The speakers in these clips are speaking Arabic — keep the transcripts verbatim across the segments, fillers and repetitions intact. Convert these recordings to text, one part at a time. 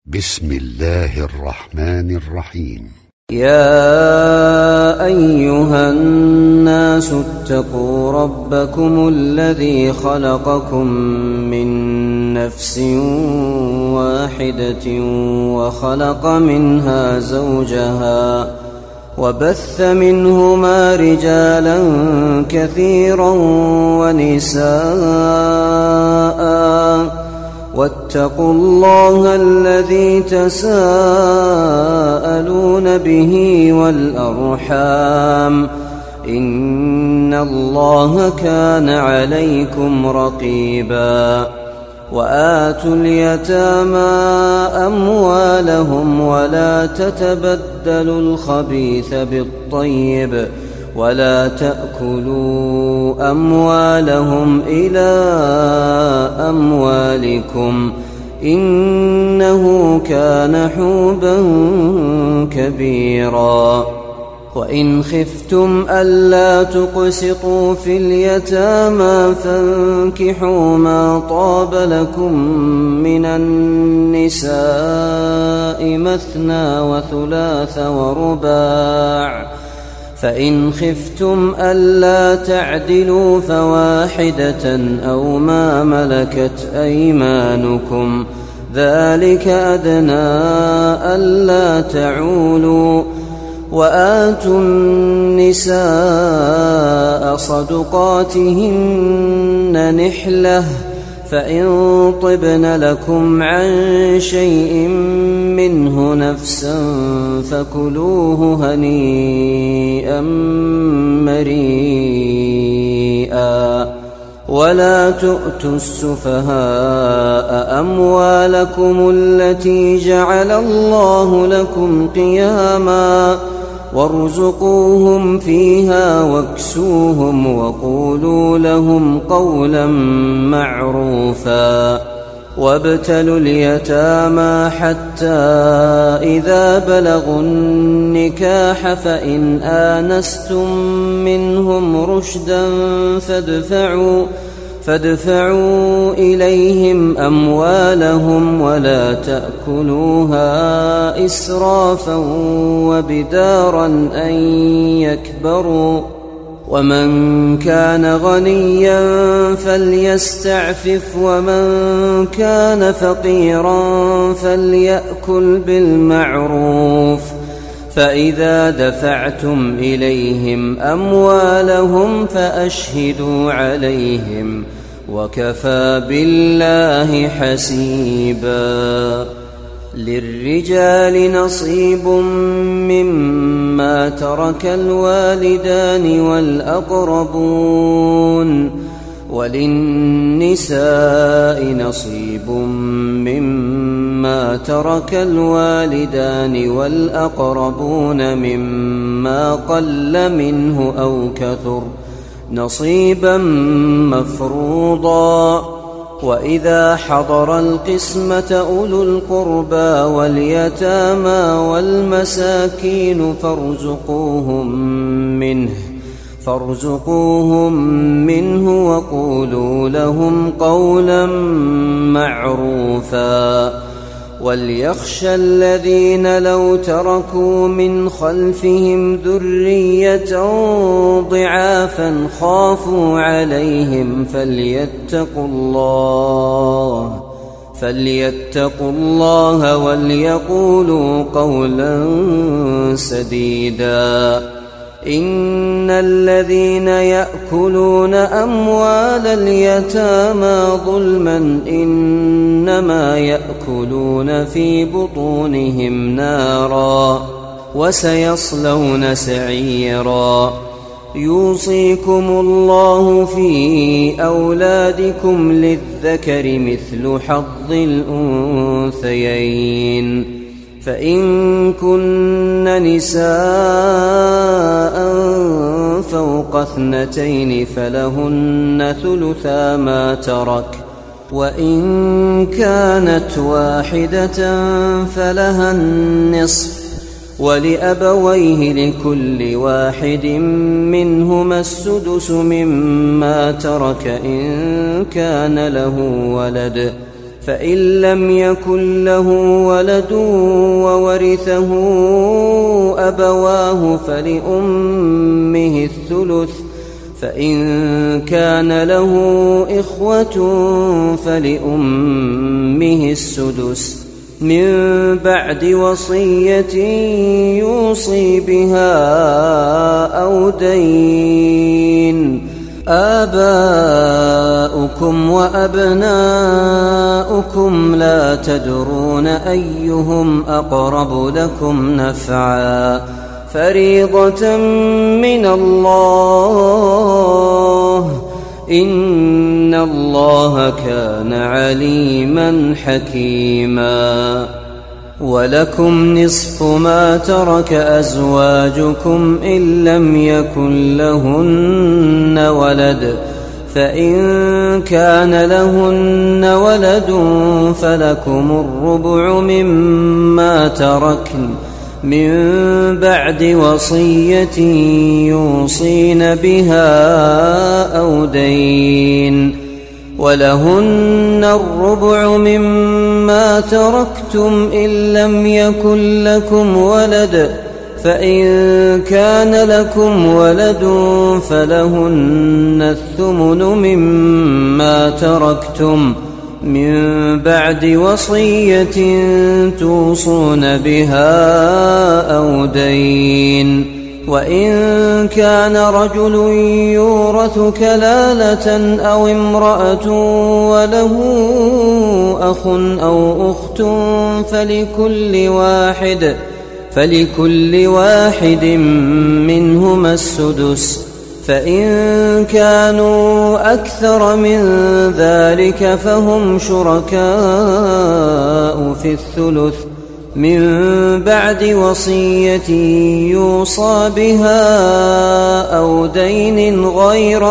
بسم الله الرحمن الرحيم. يا أيها الناس اتقوا ربكم الذي خلقكم من نفس واحدة وخلق منها زوجها وبث منهما رجالا كثيرا ونساء واتقوا الله الذي تساءلون به والأرحام إن الله كان عليكم رقيبا. وآتوا اليتامى أموالهم ولا تتبدلوا الخبيث بالطيب ولا تأكلوا أموالهم إلى أموالكم إنه كان حوبا كبيرا. وإن خفتم ألا تقسطوا في اليتامى فانكحوا ما طاب لكم من النساء مثنى وثلاث ورباع، فإن خفتم ألا تعدلوا فواحدة أو ما ملكت أيمانكم ذلك أدنى ألا تعولوا. وآتوا النساء صدقاتهن نحلة فإن طبن لكم عن شيء منه نفسا فكلوه هنيئا مريئا. ولا تؤتوا السفهاء أموالكم التي جعل الله لكم قياما وارزقوهم فيها واكسوهم وقولوا لهم قولا معروفا. وابتلوا اليتامى حتى إذا بلغوا النكاح فإن آنستم منهم رشدا فادفعوا فادفعوا إليهم أموالهم ولا تأكلوها إسرافا وبدارا أن يكبروا. ومن كان غنيا فليستعفف ومن كان فقيرا فليأكل بالمعروف. فإذا دفعتم إليهم أموالهم فأشهدوا عليهم وكفى بالله حسيبا. للرجال نصيب مما ترك الوالدان والأقربون وللنساء نصيب مما ترك الوالدان والأقربون مما قل منه أو كثر نصيبا مفروضا. وإذا حضر القسمة أولو القربى واليتامى والمساكين فارزقوهم منه فارزقوهم منه وقولوا لهم قولا معروفا. وليخشى الذين لو تركوا من خلفهم ذرية ضعافا خافوا عليهم فليتقوا الله فليتقوا الله وليقولوا قولا سديدا. إن الذين يأكلون أموال اليتامى ظلما إنما يأكلون في بطونهم نارا وسيصلون سعيرا. يوصيكم الله في أولادكم للذكر مثل حظ الأنثيين. فإن كن نساء فوق اثنتين فلهن ثلثا ما ترك وإن كانت واحدة فلها النصف ولأبويه لكل واحد منهما السدس مما ترك إن كان له ولد فإن لم يكن له ولد وورثه أبواه فلأمه الثلث، فإن كان له إخوة فلأمه السدس من بعد وصية يوصي بها أو دين. آباؤكم وأبناؤكم لا تدرون أيهم أقرب لكم نفعا فريضة من الله، إن الله كان عليما حكيما. ولكم نصف ما ترك أزواجكم إن لم يكن لهن ولد، فإن كان لهن ولد فلكم الربع مما تركن من بعد وصية يوصين بها أو دين. ولهن الربع مما تركتم إن لم يكن لكم ولد، فإن كان لكم ولد فلهن الثمن مما تركتم من بعد وصية توصون بها أو دين. وإن كان رجل يورث كلالة أو امرأة وله أخ أو أخت فلكل واحد فلكل واحد منهما السدس، فإن كانوا أكثر من ذلك فهم شركاء في الثلث من بعد وصية يوصى بها أو دين غير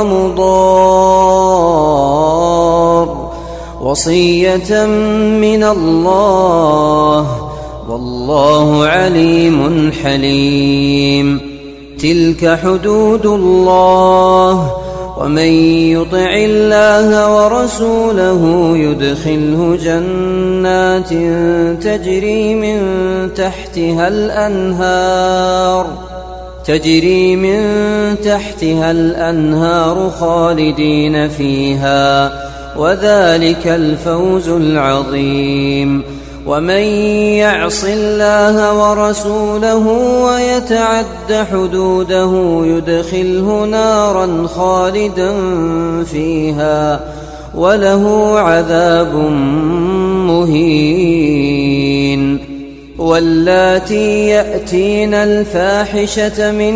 مضار، وصية من الله، والله عليم حليم. تلك حدود الله، ومن يطع الله ورسوله يدخله جنات تجري من تحتها الأنهار تجري من تحتها الأنهار خالدين فيها، وذلك الفوز العظيم. ومن يعص الله ورسوله ويتعد حدوده يدخله نارا خالدا فيها وله عذاب مهين. واللاتي يأتين الفاحشة من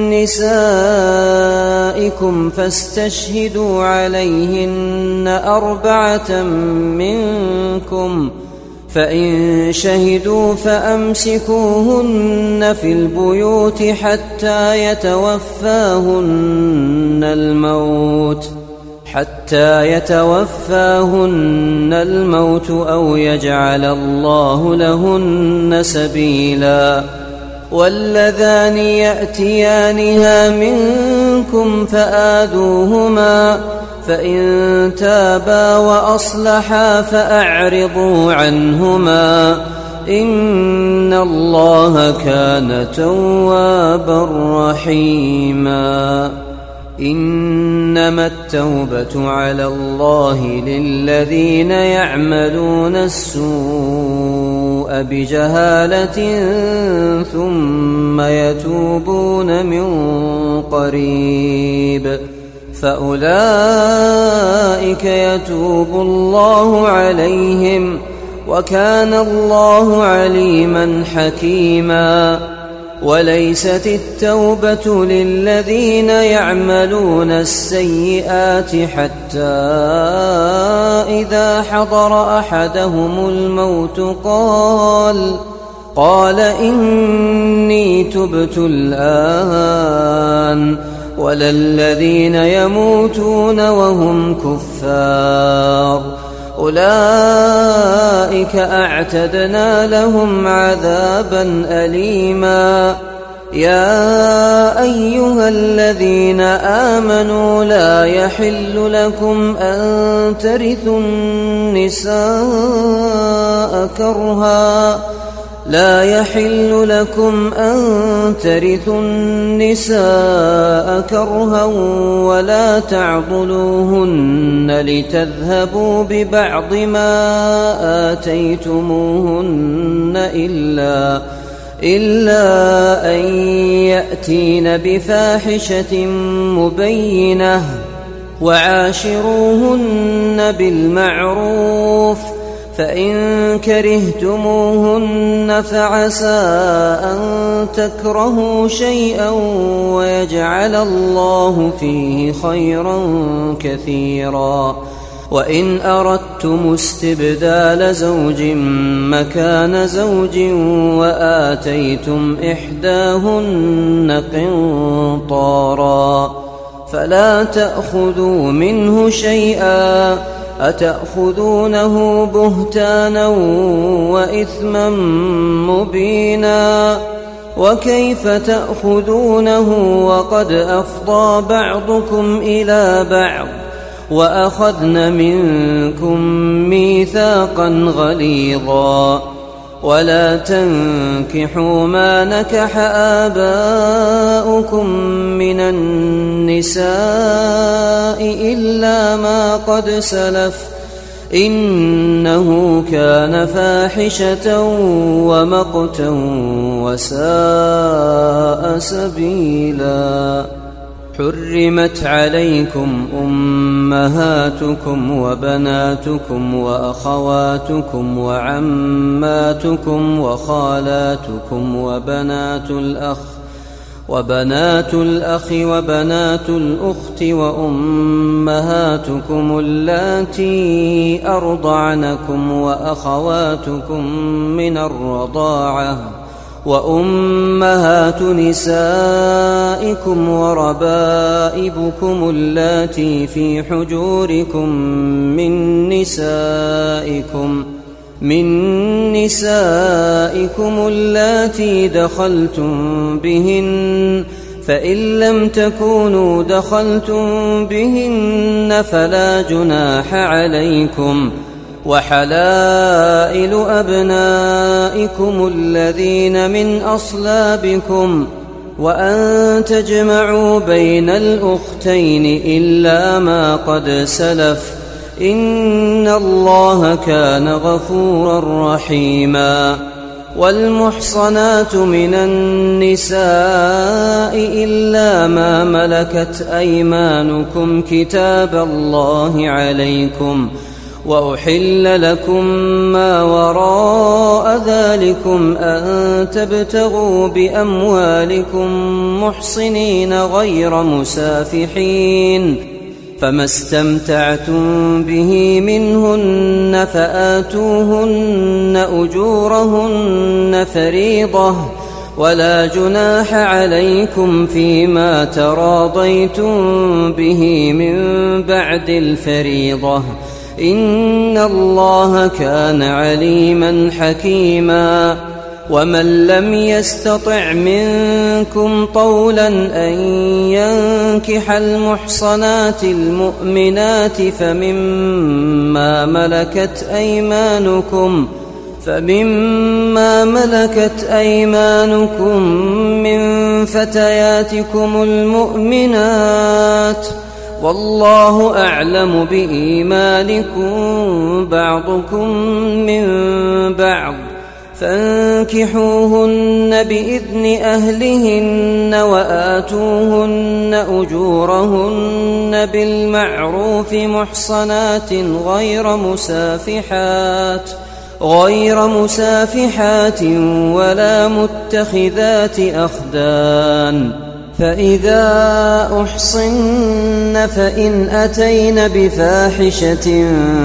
نسائكم فاستشهدوا عليهن أربعة منكم، فإن شهدوا فأمسكوهن في البيوت حتى يتوفاهن الموت حتى يتوفاهن الموت أو يجعل الله لهن سبيلا. واللذان يأتيانها منكم فآذوهما، فإن تابا وأصلحا فأعرضوا عنهما، إن الله كان توابا رحيما. إنما التوبة على الله للذين يعملون السوء بجهالة ثم يتوبون من قريب فأولئك يتوب الله عليهم، وكان الله عليما حكيما. وليست التوبة للذين يعملون السيئات حتى إذا حضر أحدهم الموت قال قال إني تبت الآن، ولا الذين يموتون وهم كفار، أولئك أعتدنا لهم عذابا أليما. يا أيها الذين آمنوا لا يحل لكم أن ترثوا النساء كرها لا يحل لكم أن ترثوا النساء كرها ولا تعضلوهن لتذهبوا ببعض ما آتيتموهن إلا إلا أن يأتين بفاحشة مبينة وعاشروهن بالمعروف فإن كرهتموهن فعسى أن تكرهوا شيئا ويجعل الله فيه خيرا كثيرا وإن أردتم استبدال زوج مكان زوج وآتيتم إحداهن قنطارا فلا تأخذوا منه شيئا أتأخذونه بهتانا وإثما مبينا وكيف تأخذونه وقد أفضى بعضكم إلى بعض وأخذن منكم ميثاقا غليظا ولا تنكحوا ما نكح آباؤكم من النساء إلا ما قد سلف إنه كان فاحشة ومقتا وساء سبيلا حرمت عليكم أمهاتكم وبناتكم وأخواتكم وعماتكم وخالاتكم وبنات الأخ وبنات الأخ وبنات الأخت وأمهاتكم اللاتي أرضعنكم وأخواتكم من الرضاعة وأمهات نسائكم وربائبكم اللاتي في حجوركم من نسائكم من نسائكم اللاتي دخلتم بهن فإن لم تكونوا دخلتم بهن فلا جناح عليكم وحلائل أبنائكم الذين من أصلابكم وأن تجمعوا بين الأختين إلا ما قد سلف إن الله كان غفورا رحيما والمحصنات من النساء إلا ما ملكت أيمانكم كتاب الله عليكم وأحل لكم ما وراء ذلكم أن تبتغوا بأموالكم محصنين غير مسافحين فما استمتعتم به منهن فآتوهن أجورهن فريضة ولا جناح عليكم فيما تراضيتم به من بعد الفريضة إن الله كان عليما حكيما ومن لم يستطع منكم طولا أن ينكح المحصنات المؤمنات فمما ملكت أيمانكم فمما ملكت أيمانكم من فتياتكم المؤمنات والله أعلم بإيمانكم بعضكم من بعض فانكحوهن بإذن أهلهن وآتوهن أجورهن بالمعروف محصنات غير مسافحات غير مسافحات ولا متخذات أخدان فإذا أحصن فإن أتين بفاحشة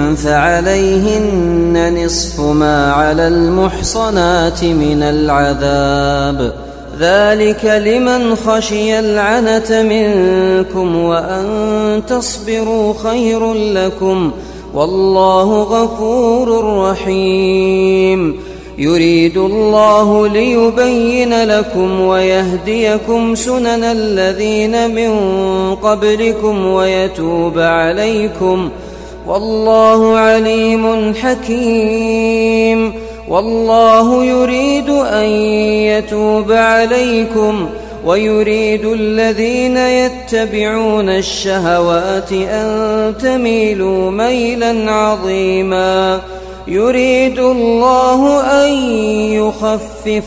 فعليهن نصف ما على المحصنات من العذاب ذلك لمن خشي العنة منكم وأن تصبروا خير لكم والله غفور رحيم يريد الله ليبين لكم ويهديكم سنن الذين من قبلكم ويتوب عليكم والله عليم حكيم. والله يريد أن يتوب عليكم ويريد الذين يتبعون الشهوات أن تميلوا ميلا عظيما. يريد الله أن يخفف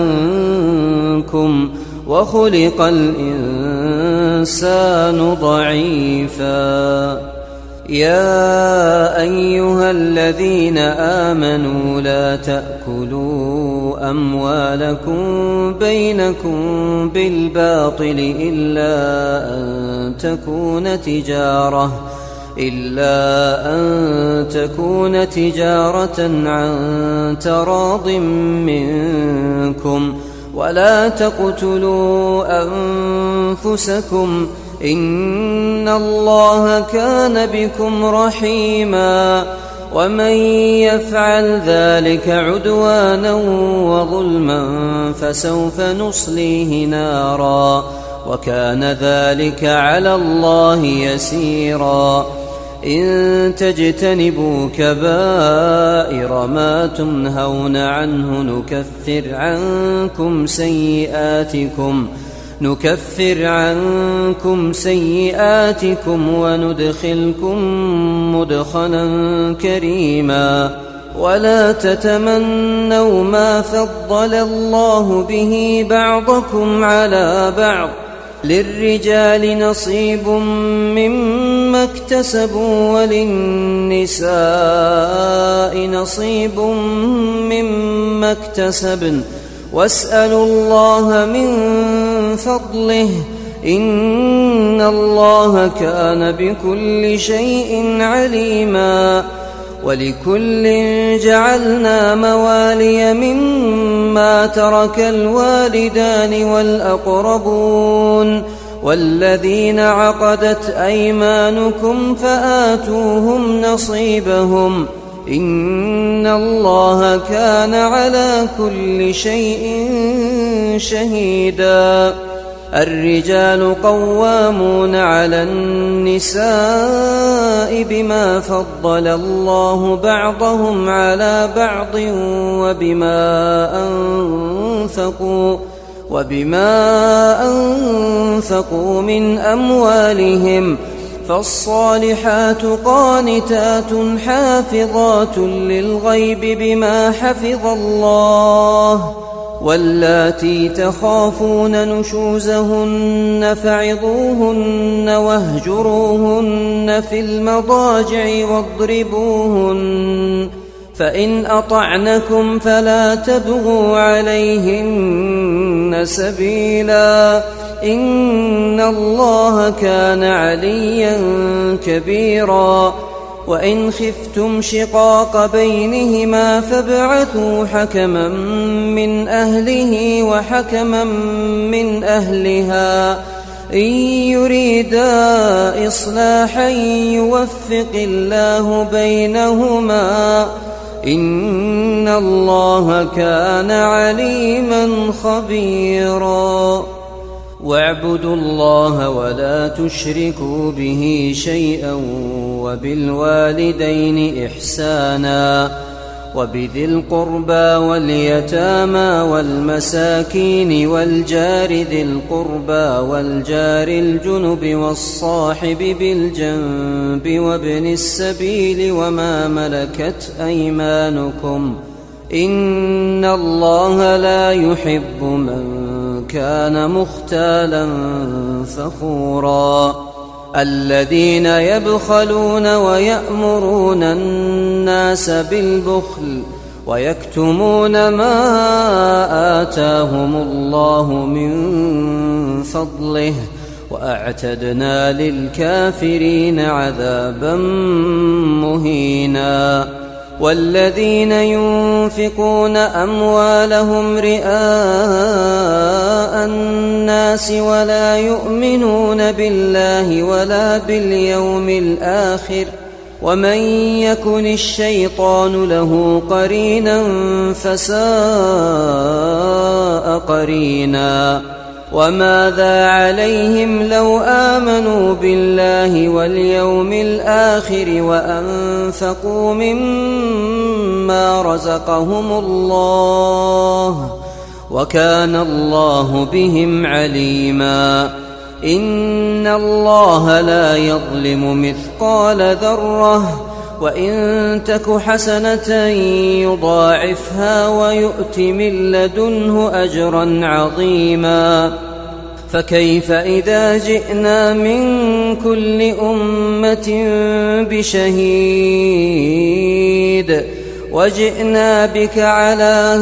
عنكم وخلق الإنسان ضعيفا. يا أيها الذين آمنوا لا تأكلوا أموالكم بينكم بالباطل إلا أن تكون تجارة إلا أن تكون تجارة عن تراض منكم ولا تقتلوا أنفسكم إن الله كان بكم رحيما. ومن يفعل ذلك عدوانا وظلما فسوف نصليه نارا وكان ذلك على الله يسيرا. إن تجتنبوا كبائر ما تنهون عنه نكفر عنكم سيئاتكم نكفر عنكم سيئاتكم وندخلكم مدخلا كريما. ولا تتمنوا ما فضل الله به بعضكم على بعض للرجال نصيب مما اكتسبوا وللنساء نصيب مما اكتسبن واسألوا الله من فضله إن الله كان بكل شيء عليما. ولكل جعلنا موالي مما ترك الوالدان والأقربون والذين عقدت أيمانكم فآتوهم نصيبهم إن الله كان على كل شيء شهيدا. الرجال قوامون على النساء بما فضل الله بعضهم على بعض وبما أنفقوا وبما أنفقوا من أموالهم فالصالحات قانتات حافظات للغيب بما حفظ الله واللاتي تخافون نشوزهن فعظوهن واهجروهن في المضاجع واضربوهن فإن أطعنكم فلا تبغوا عليهن سبيلا إن الله كان عليا كبيرا. وإن خفتم شقاق بينهما فابعثوا حكما من أهله وحكما من أهلها إن يريدا إصلاحا يوفق الله بينهما إن الله كان عليما خبيرا. واعبدوا الله ولا تشركوا به شيئا وبالوالدين إحسانا وبذي القربى واليتامى والمساكين والجار ذي القربى والجار الجنب والصاحب بالجنب وابن السبيل وما ملكت أيمانكم إن الله لا يحب من كان مختالا فخورا. الذين يبخلون ويأمرون الناس بالبخل ويكتمون ما آتاهم الله من فضله وأعتدنا للكافرين عذابا مهينا. والذين ينفقون أموالهم رئاء الناس ولا يؤمنون بالله ولا باليوم الآخر ومن يكن الشيطان له قرينا فساء قرينا وماذا عليهم لو آمنوا بالله واليوم الآخر وأنفقوا مما رزقهم الله وكان الله بهم عليما إن الله لا يظلم مثقال ذرة وإن تك حسنة يضاعفها ويؤت من لدنه أجرا عظيما فكيف إذا جئنا من كل أمة بشهيد وجئنا بك على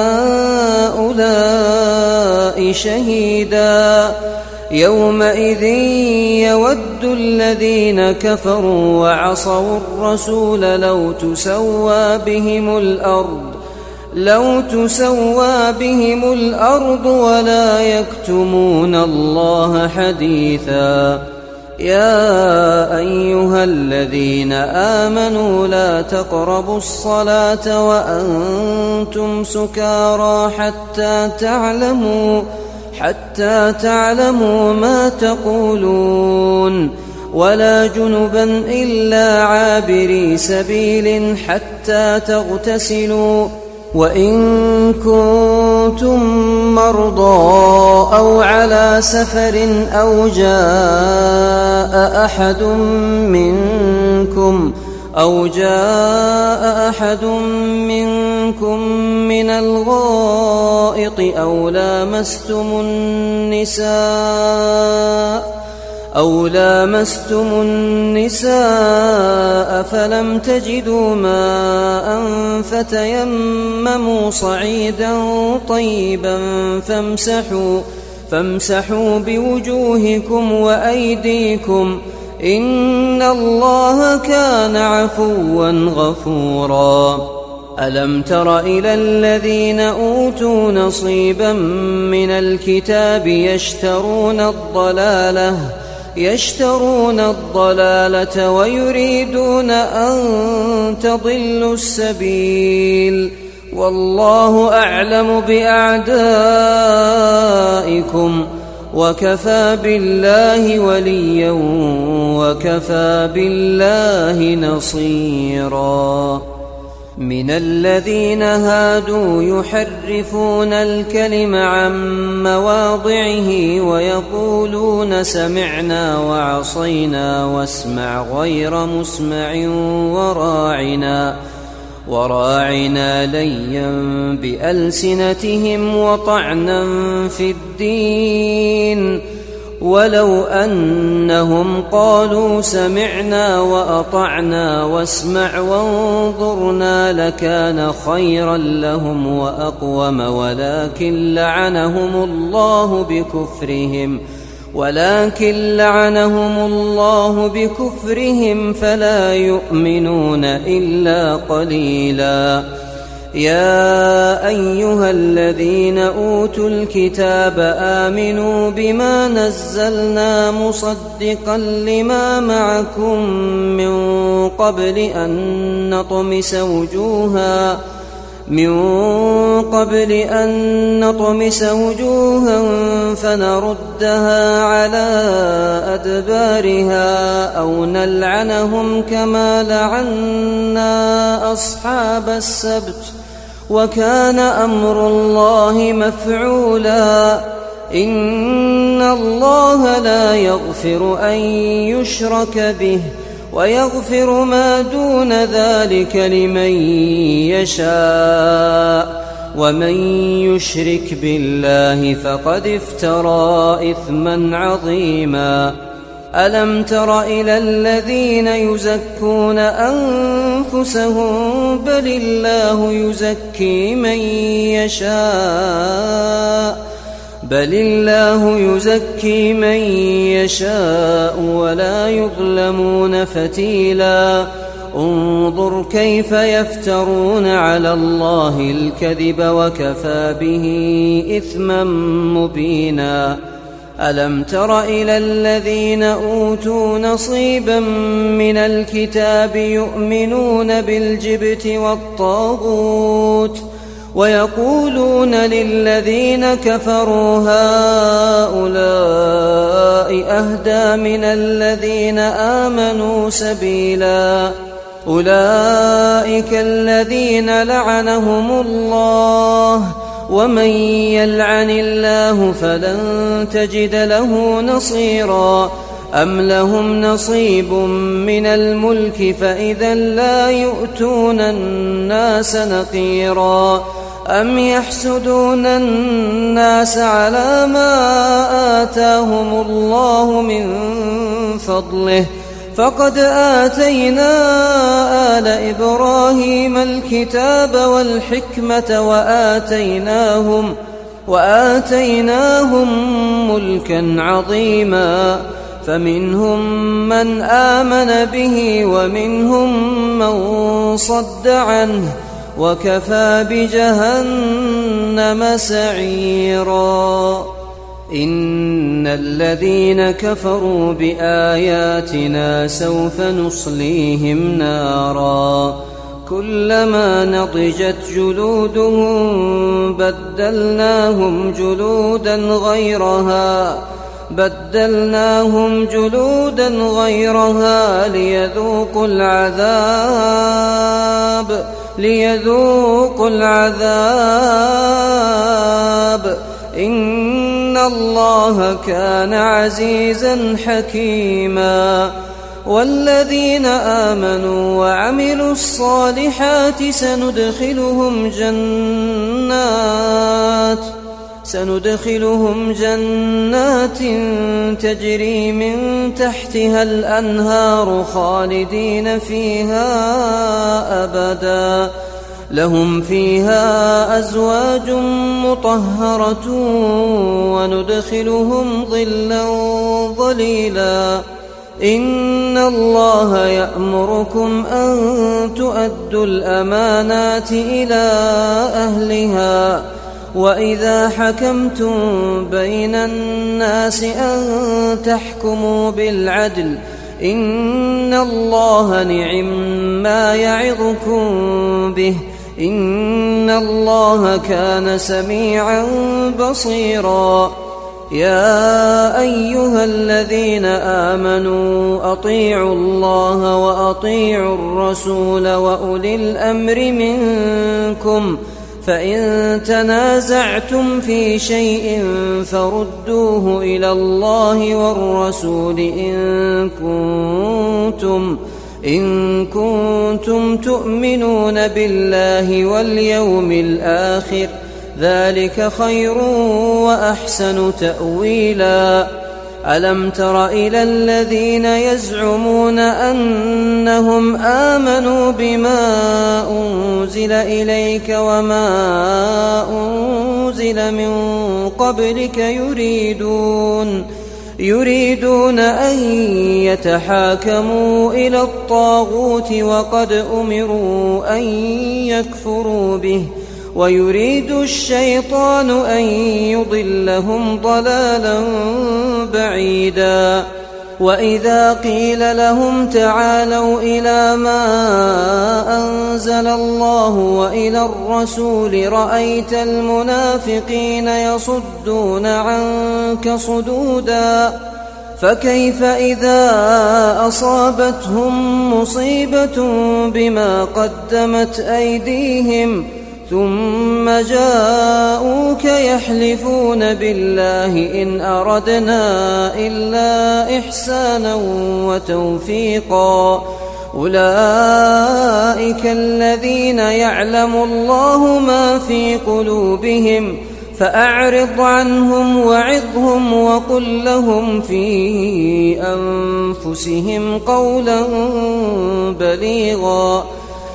هؤلاء شهيدا يومئذ يود الذين كفروا وعصوا الرسول لو تسوى بهم الأرض لو تسوى بهم الأرض ولا يكتمون الله حديثا يا أيها الذين آمنوا لا تقربوا الصلاة وأنتم سكارى حتى تعلموا حتى تعلموا ما تقولون ولا جنبا إلا عابري سبيل حتى تغتسلوا وإن كنتم مرضى أو على سفر أو جاء أحد منكم أو جاء أحد منكم من الغائط أو لامستم النساء أو لامستم النساء فلم تجدوا ماء فتيمموا صعيدا طيبا فامسحوا فامسحوا بوجوهكم وأيديكم إن الله كان عفوا غفورا ألم تر إلى الذين أوتوا نصيبا من الكتاب يشترون الضلالة يشترون الضلالة ويريدون أن تضلوا السبيل والله أعلم بأعدائكم وكفى بالله وليا وكفى بالله نصيرا من الذين هادوا يحرفون الكلم عن مواضعه ويقولون سمعنا وعصينا واسمع غير مسمع وراعنا وراعنا ليا بألسنتهم وطعنا في الدين ولو أنهم قالوا سمعنا وأطعنا واسمع وانظرنا لكان خيرا لهم وأقوم ولكن لعنهم الله بكفرهم ولكن لعنهم الله بكفرهم فلا يؤمنون إلا قليلا يا أيها الذين أوتوا الكتاب آمنوا بما نزلنا مصدقا لما معكم من قبل أن نطمس وجوها من قبل أن نطمس وجوها فنردها على أدبارها أو نلعنهم كما لعنا أصحاب السبت وكان أمر الله مفعولا إن الله لا يغفر أن يشرك به ويغفر ما دون ذلك لمن يشاء ومن يشرك بالله فقد افترى إثما عظيما ألم تر إلى الذين يزكون أنفسهم بل الله يزكي من يشاء بل الله يزكي من يشاء ولا يظلمون فتيلا انظر كيف يفترون على الله الكذب وكفى به إثما مبينا ألم تر إلى الذين أوتوا نصيبا من الكتاب يؤمنون بالجبت والطاغوت ويقولون للذين كفروا هؤلاء أهدى من الذين آمنوا سبيلا أولئك الذين لعنهم الله ومن يلعن الله فلن تجد له نصيرا أم لهم نصيب من الملك فإذا لا يؤتون الناس نقيرا أم يحسدون الناس على ما آتاهم الله من فضله فقد آتينا آل إبراهيم الكتاب والحكمة وآتيناهم, وآتيناهم ملكا عظيما فمنهم من آمن به ومنهم من صد عنه وكفى بجهنم سعيرا. إن الذين كفروا بآياتنا سوف نصليهم نارا كلما نضجت جلودهم بدلناهم جلودا غيرها بدلناهم جلودا غيرها ليذوقوا العذاب ليذوقوا العذاب إن الله كان عزيزا حكيما. والذين آمنوا وعملوا الصالحات سندخلهم جنات سندخلهم جنات تجري من تحتها الأنهار خالدين فيها أبدا لهم فيها أزواج مطهرة وندخلهم ظلا ظليلا. إن الله يأمركم أن تؤدوا الأمانات إلى أهلها وإذا حكمتم بين الناس أن تحكموا بالعدل إن الله نعم ما يعظكم به إن الله كان سميعا بصيرا. يا أيها الذين آمنوا أطيعوا الله وأطيعوا الرسول وأولي الأمر منكم فإن تنازعتم في شيء فردوه إلى الله والرسول إن كنتم إن كنتم تؤمنون بالله واليوم الآخر ذلك خير وأحسن تأويلا. ألم تر إلى الذين يزعمون أنهم آمنوا بما أنزل إليك وما أنزل من قبلك يريدون يريدون أن يتحاكموا إلى الطاغوت وقد أمروا أن يكفروا به ويريد الشيطان أن يضلهم ضلالا بعيدا. وإذا قيل لهم تعالوا إلى ما أنزل الله وإلى الرسول رأيت المنافقين يصدون عنك صدودا فكيف إذا أصابتهم مصيبة بما قدمت أيديهم ثم جاءوك يحلفون بالله إن أردنا إلا إحسانا وتوفيقا أولئك الذين يعلم الله ما في قلوبهم فأعرض عنهم وعظهم وقل لهم في أنفسهم قولا بليغا.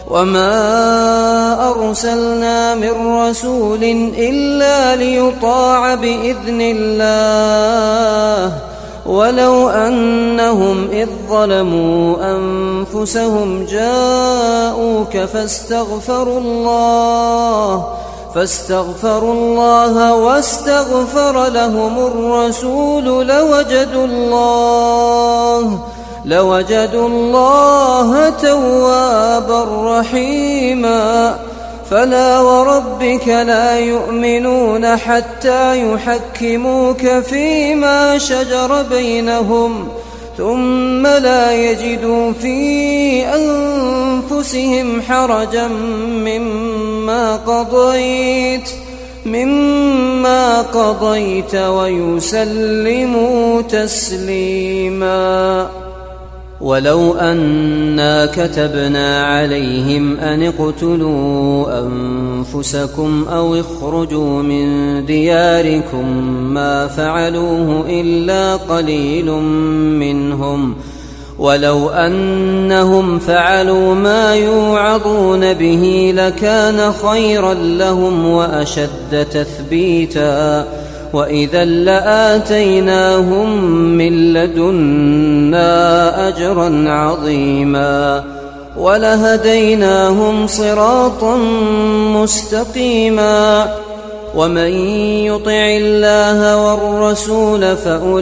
وما أرسلنا من رسول إلا ليطاع بإذن الله ولو أنهم إذ ظلموا أنفسهم جاءوك فاستغفروا الله فاستغفروا الله واستغفر لهم الرسول لوجدوا الله لوجدوا الله توابا رحيما. فلا وربك لا يؤمنون حتى يحكموك فيما شجر بينهم ثم لا يجدوا في أنفسهم حرجا مما قضيت مما قضيت ويسلموا تسليما. ولو أنا كتبنا عليهم أن اقتلوا أنفسكم أو اخرجوا من دياركم ما فعلوه إلا قليل منهم ولو أنهم فعلوا ما يوعظون به لكان خيرا لهم وأشد تثبيتا وإذا لآتيناهم من لدنا أجرا عظيما ولهديناهم صراطا مستقيما. ومن يطع الله والرسول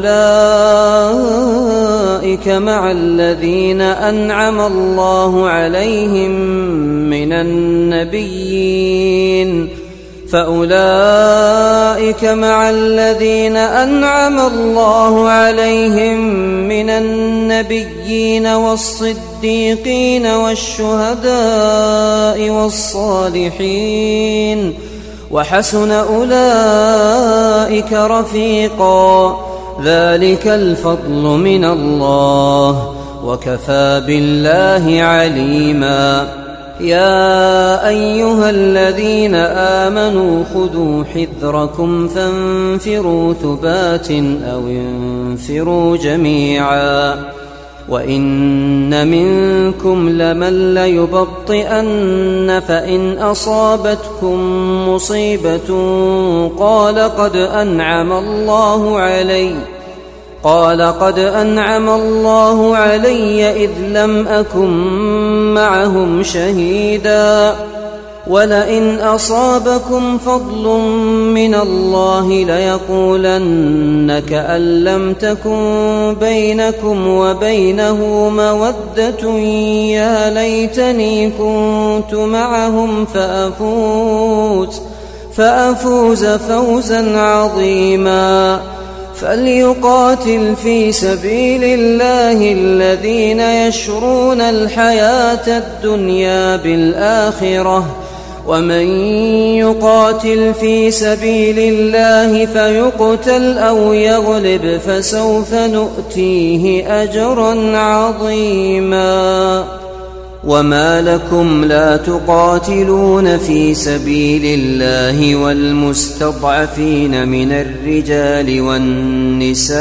فأولئك مع الذين أنعم الله عليهم من النبيين فأولئك مع الذين أنعم الله عليهم من النبيين والصديقين والشهداء والصالحين وحسن أولئك رفيقا. ذلك الفضل من الله وكفى بالله عليما. يا أيها الذين آمنوا خذوا حذركم فانفروا ثبات أو انفروا جميعا وإن منكم لمن ليبطئن فإن أصابتكم مصيبة قال قد أنعم الله علي قال قد أنعم الله علي إذ لم أكن معهم شهيدا ولئن أصابكم فضل من الله ليقولن كأن لم تكن بينكم وبينه مودة يا ليتني كنت معهم فأفوز فأفوز فوزا عظيما. فليقاتل في سبيل الله الذين يشرون الحياة الدنيا بالآخرة ومن يقاتل في سبيل الله فيقتل أو يغلب فسوف نؤتيه أجرا عظيما. وما لكم لا تقاتلون في سبيل الله والمستضعفين من الرجال والنساء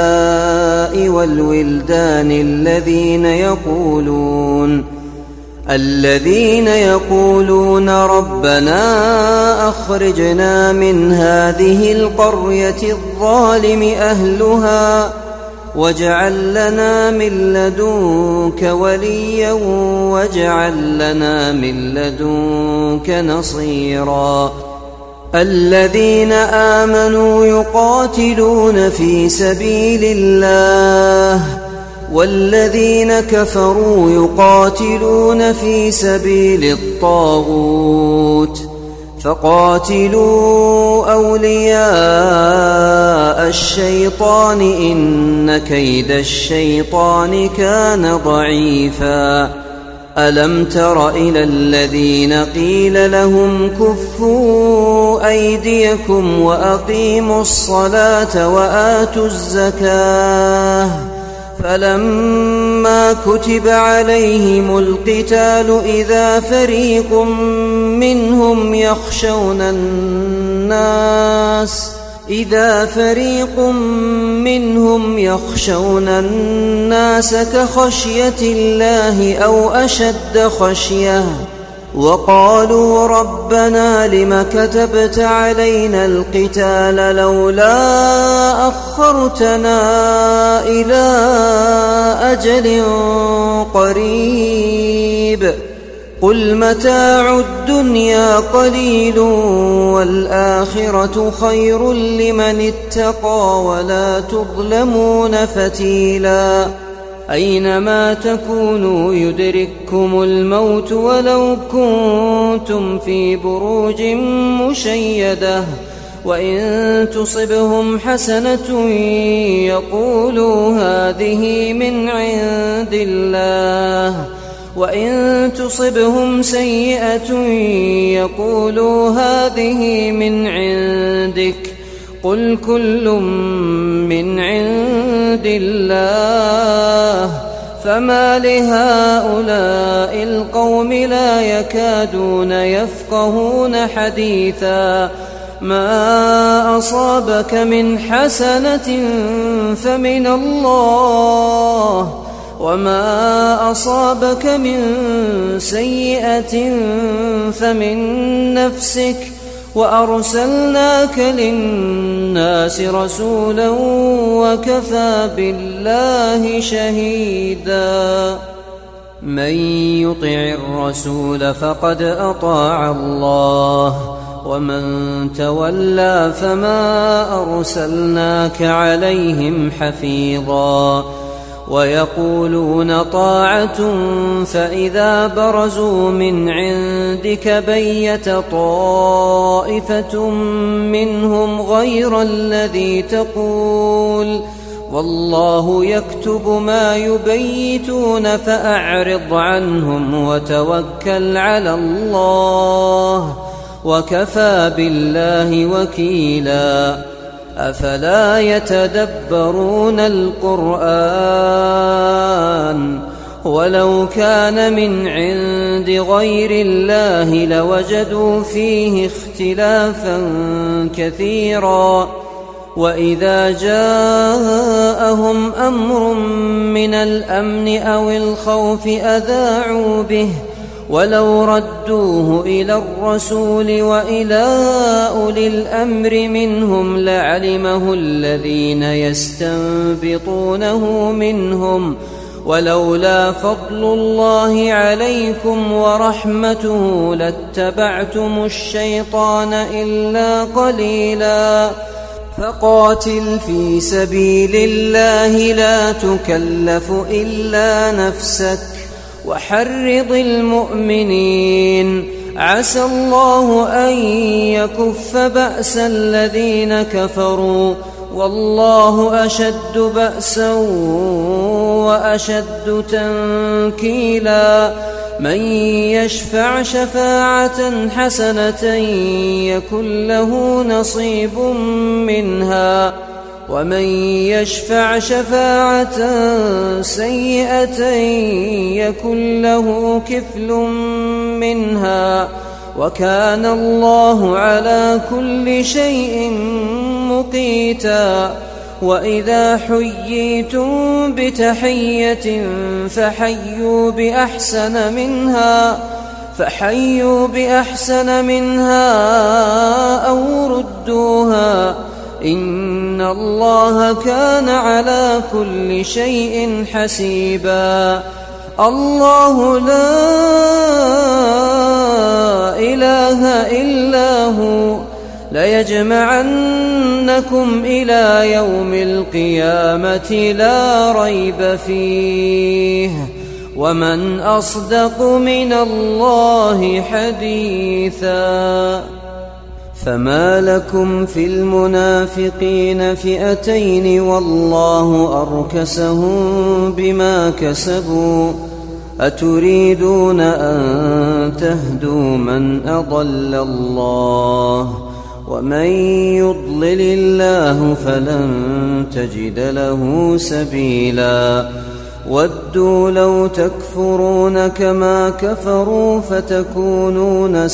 والولدان الذين يقولون الذين يقولون ربنا أخرجنا من هذه القرية الظالم أهلها واجعل لنا من لدنك وليا واجعل لنا من لدنك نصيرا. الذين آمنوا يقاتلون في سبيل الله والذين كفروا يقاتلون في سبيل الطاغوت فقاتلوا أولياء الشيطان إن كيد الشيطان كان ضعيفا. ألم تر إلى الذين قيل لهم كفوا أيديكم وأقيموا الصلاة وآتوا الزكاة فلما كتب عليهم القتال إذا فريق منهم يخشون الناس إذا فريق منهم يخشون الناس كخشية الله أو أشد خشية وقالوا ربنا لم كتبت علينا القتال لولا أخرتنا إلى أجل قريب قل متاع الدنيا قليل والآخرة خير لمن اتقى ولا تظلمون فتيلا أينما تكونوا يدرككم الموت ولو كنتم في بروج مشيدة وإن تصبهم حسنة يقولوا هذه من عند الله وإن تصبهم سيئة يقولوا هذه من عندك قل كل من عند الله فما لهؤلاء القوم لا يكادون يفقهون حديثا ما أصابك من حسنة فمن الله وما أصابك من سيئة فمن نفسك وأرسلناك للناس رسولا وكفى بالله شهيدا من يطع الرسول فقد أطاع الله ومن تولى فما أرسلناك عليهم حفيظا ويقولون طاعة فإذا برزوا من عندك بيت طائفة منهم غير الذي تقول والله يكتب ما يبيتون فأعرض عنهم وتوكل على الله وكفى بالله وكيلا أفلا يتدبرون القرآن ولو كان من عند غير الله لوجدوا فيه اختلافا كثيرا وإذا جاءهم أمر من الأمن أو الخوف أذاعوا به ولو ردوه إلى الرسول وإلى أولي الأمر منهم لعلمه الذين يستنبطونه منهم ولولا فضل الله عليكم ورحمته لاتبعتم الشيطان إلا قليلا فقاتل في سبيل الله لا تكلف إلا نفسك وحرض المؤمنين عسى الله أن يكف بأس الذين كفروا والله أشد بأسا وأشد تنكيلا من يشفع شفاعة حسنة يكن له نصيب منها ومن يشفع شفاعة سيئة يكن له كفل منها وكان الله على كل شيء مقيتا وإذا حييتم بتحية فحيوا بأحسن منها فحيوا بأحسن منها أو ردوها إن الله كان على كل شيء حسيبا الله لا إله إلا هو ليجمعنكم إلى يوم القيامة لا ريب فيه ومن أصدق من الله حديثا فما لكم في المنافقين فئتين والله أركسهم بما كسبوا أتريدون أن تهدوا من أضل الله ومن يضلل الله فلن تجد له سبيلا ودوا لو تكفرون كما كفروا فتكونون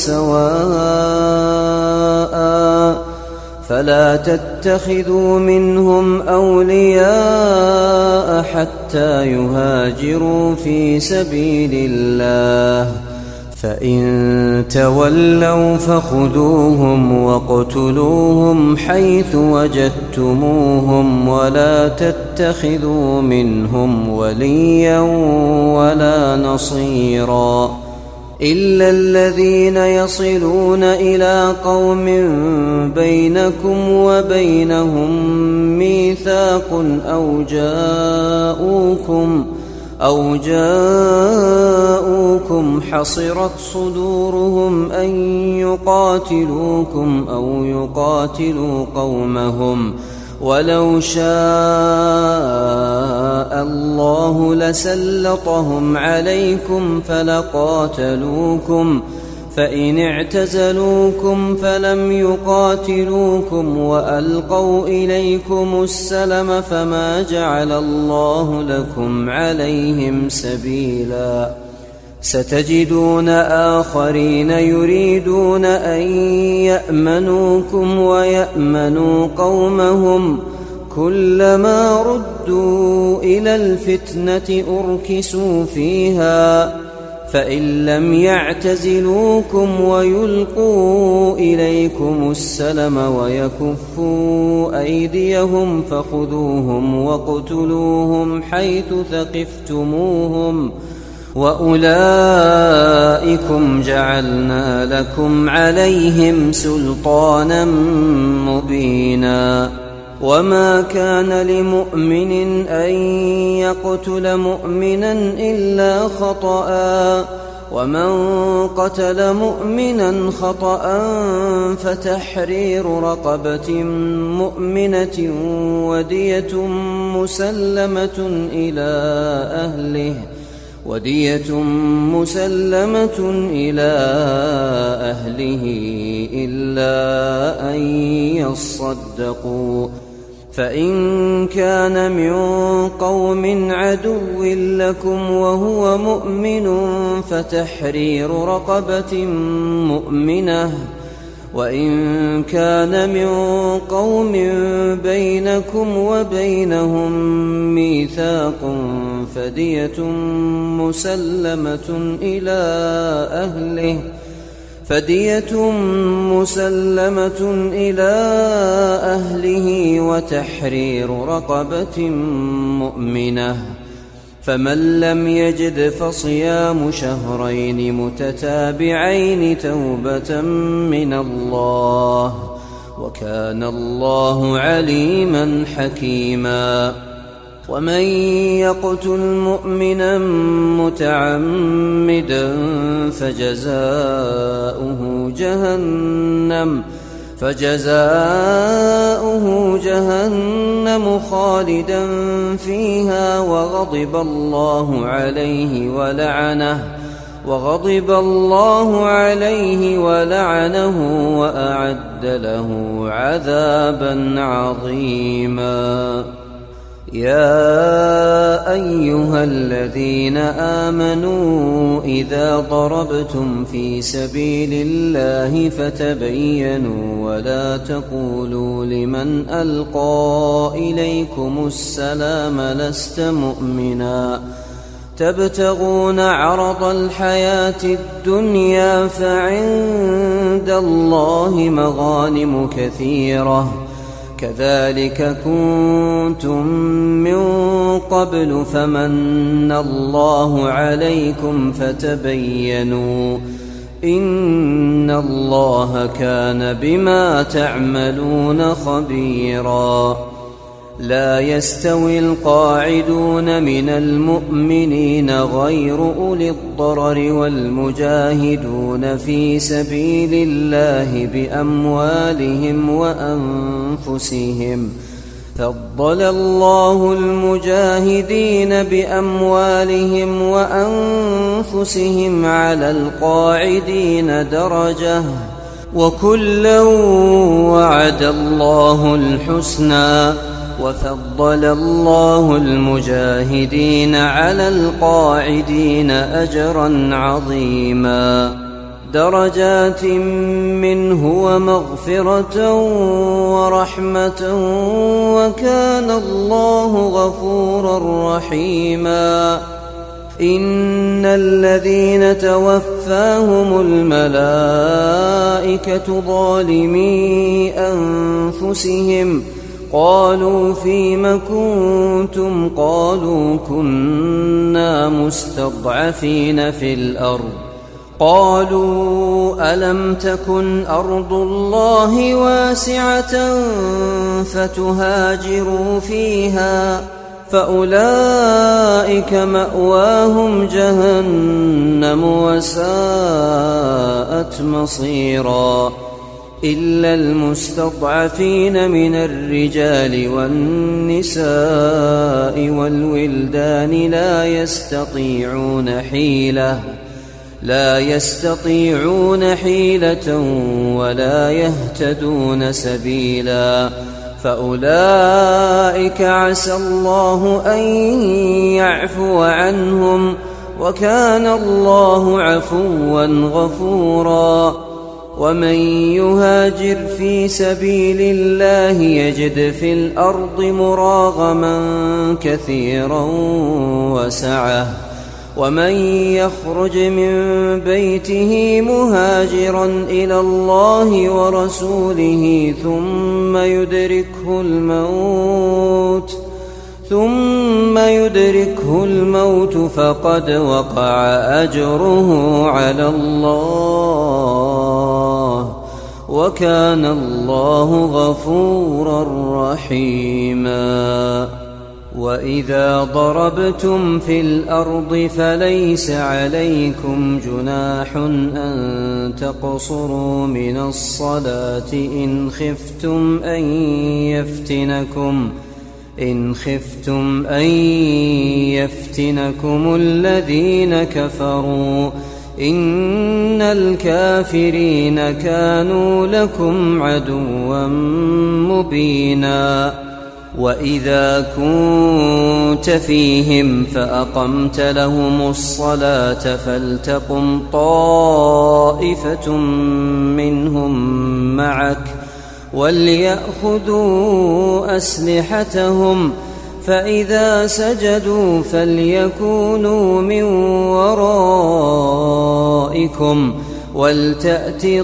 سواء فلا تتخذوا منهم أولياء حتى يهاجروا في سبيل الله فإن تولوا فخذوهم واقتلوهم حيث وجدتموهم ولا تتخذوا منهم وليا ولا نصيرا إلا الذين يصلون إلى قوم بينكم وبينهم ميثاق أو جاءوكم أو جاءوكم حصرت صدورهم أن يقاتلوكم أو يقاتلوا قومهم ولو شاء الله لسلطهم عليكم فلقاتلوكم فإن اعتزلوكم فلم يقاتلوكم وألقوا إليكم السلم فما جعل الله لكم عليهم سبيلا ستجدون آخرين يريدون أن يأمنوكم ويأمنوا قومهم كلما ردوا إلى الفتنة أركسوا فيها فإن لم يعتزلوكم ويلقوا إليكم السلم ويكفوا أيديهم فخذوهم واقتلوهم حيث ثقفتموهم وأولئكم جعلنا لكم عليهم سلطانا مبينا وما كان لمؤمن أن يقتل مؤمنا إلا خطأ ومن قتل مؤمنا خطأ فتحرير رقبة مؤمنة ودية مسلمة إلى أهله ودية مسلمة إلى أهله إلا أن يصدقوا فإن كان من قوم عدو لكم وهو مؤمن فتحرير رقبة مؤمنة وإن كان من قوم بينكم وبينهم ميثاق فدية مسلمة إلى أهله فدية مسلمة إلى أهله وتحرير رقبة مؤمنة فمن لم يجد فصيام شهرين متتابعين توبة من الله وكان الله عليما حكيما ومن يقتل مؤمنا متعمدا فجزاؤه جهنم فجزاؤه جهنم خالدا فيها وغضب الله عليه ولعنه وغضب الله عليه ولعنه وأعد له عذابا عظيما يا أيها الذين آمنوا إذا ضربتم في سبيل الله فتبينوا ولا تقولوا لمن ألقى إليكم السلام لست مؤمنا تبتغون عرض الحياة الدنيا فعند الله مغانم كثيرة كذلك كنتم من قبل فمن الله عليكم فتبينوا إن الله كان بما تعملون خبيرا لا يستوي القاعدون من المؤمنين غير أولي الضرر والمجاهدون في سبيل الله بأموالهم وأنفسهم فضل الله المجاهدين بأموالهم وأنفسهم على القاعدين درجة وكلا وعد الله الحسنى وفضل الله المجاهدين على القاعدين أجرا عظيما درجات منه ومغفرة ورحمة وكان الله غفورا رحيما إن الذين توفاهم الملائكة ظالمي أنفسهم قالوا فيم كنتم قالوا كنا مستضعفين في الأرض قالوا ألم تكن أرض الله واسعة فتهاجروا فيها فأولئك مأواهم جهنم وساءت مصيرا إلا المستضعفين من الرجال والنساء والولدان لا يستطيعون حيلة لا يستطيعون حيلة ولا يهتدون سبيلا فأولئك عسى الله أن يعفو عنهم وكان الله عفوا غفورا ومن يهاجر في سبيل الله يجد في الأرض مراغما كثيرا وسعة ومن يخرج من بيته مهاجرا إلى الله ورسوله ثم يدركه الموت ثم يدركه الموت فقد وقع أجره على الله وكان الله غفورا رحيما وإذا ضربتم في الأرض فليس عليكم جناح أن تقصروا من الصلاة إن خفتم أن يفتنكم إن خفتم أن يفتنكم الذين كفروا إن الكافرين كانوا لكم عدوا مبينا وإذا كنت فيهم فأقمت لهم الصلاة فلتقم طائفة منهم معك وليأخذوا أسلحتهم فإذا سجدوا فليكونوا من ورائكم ولتأت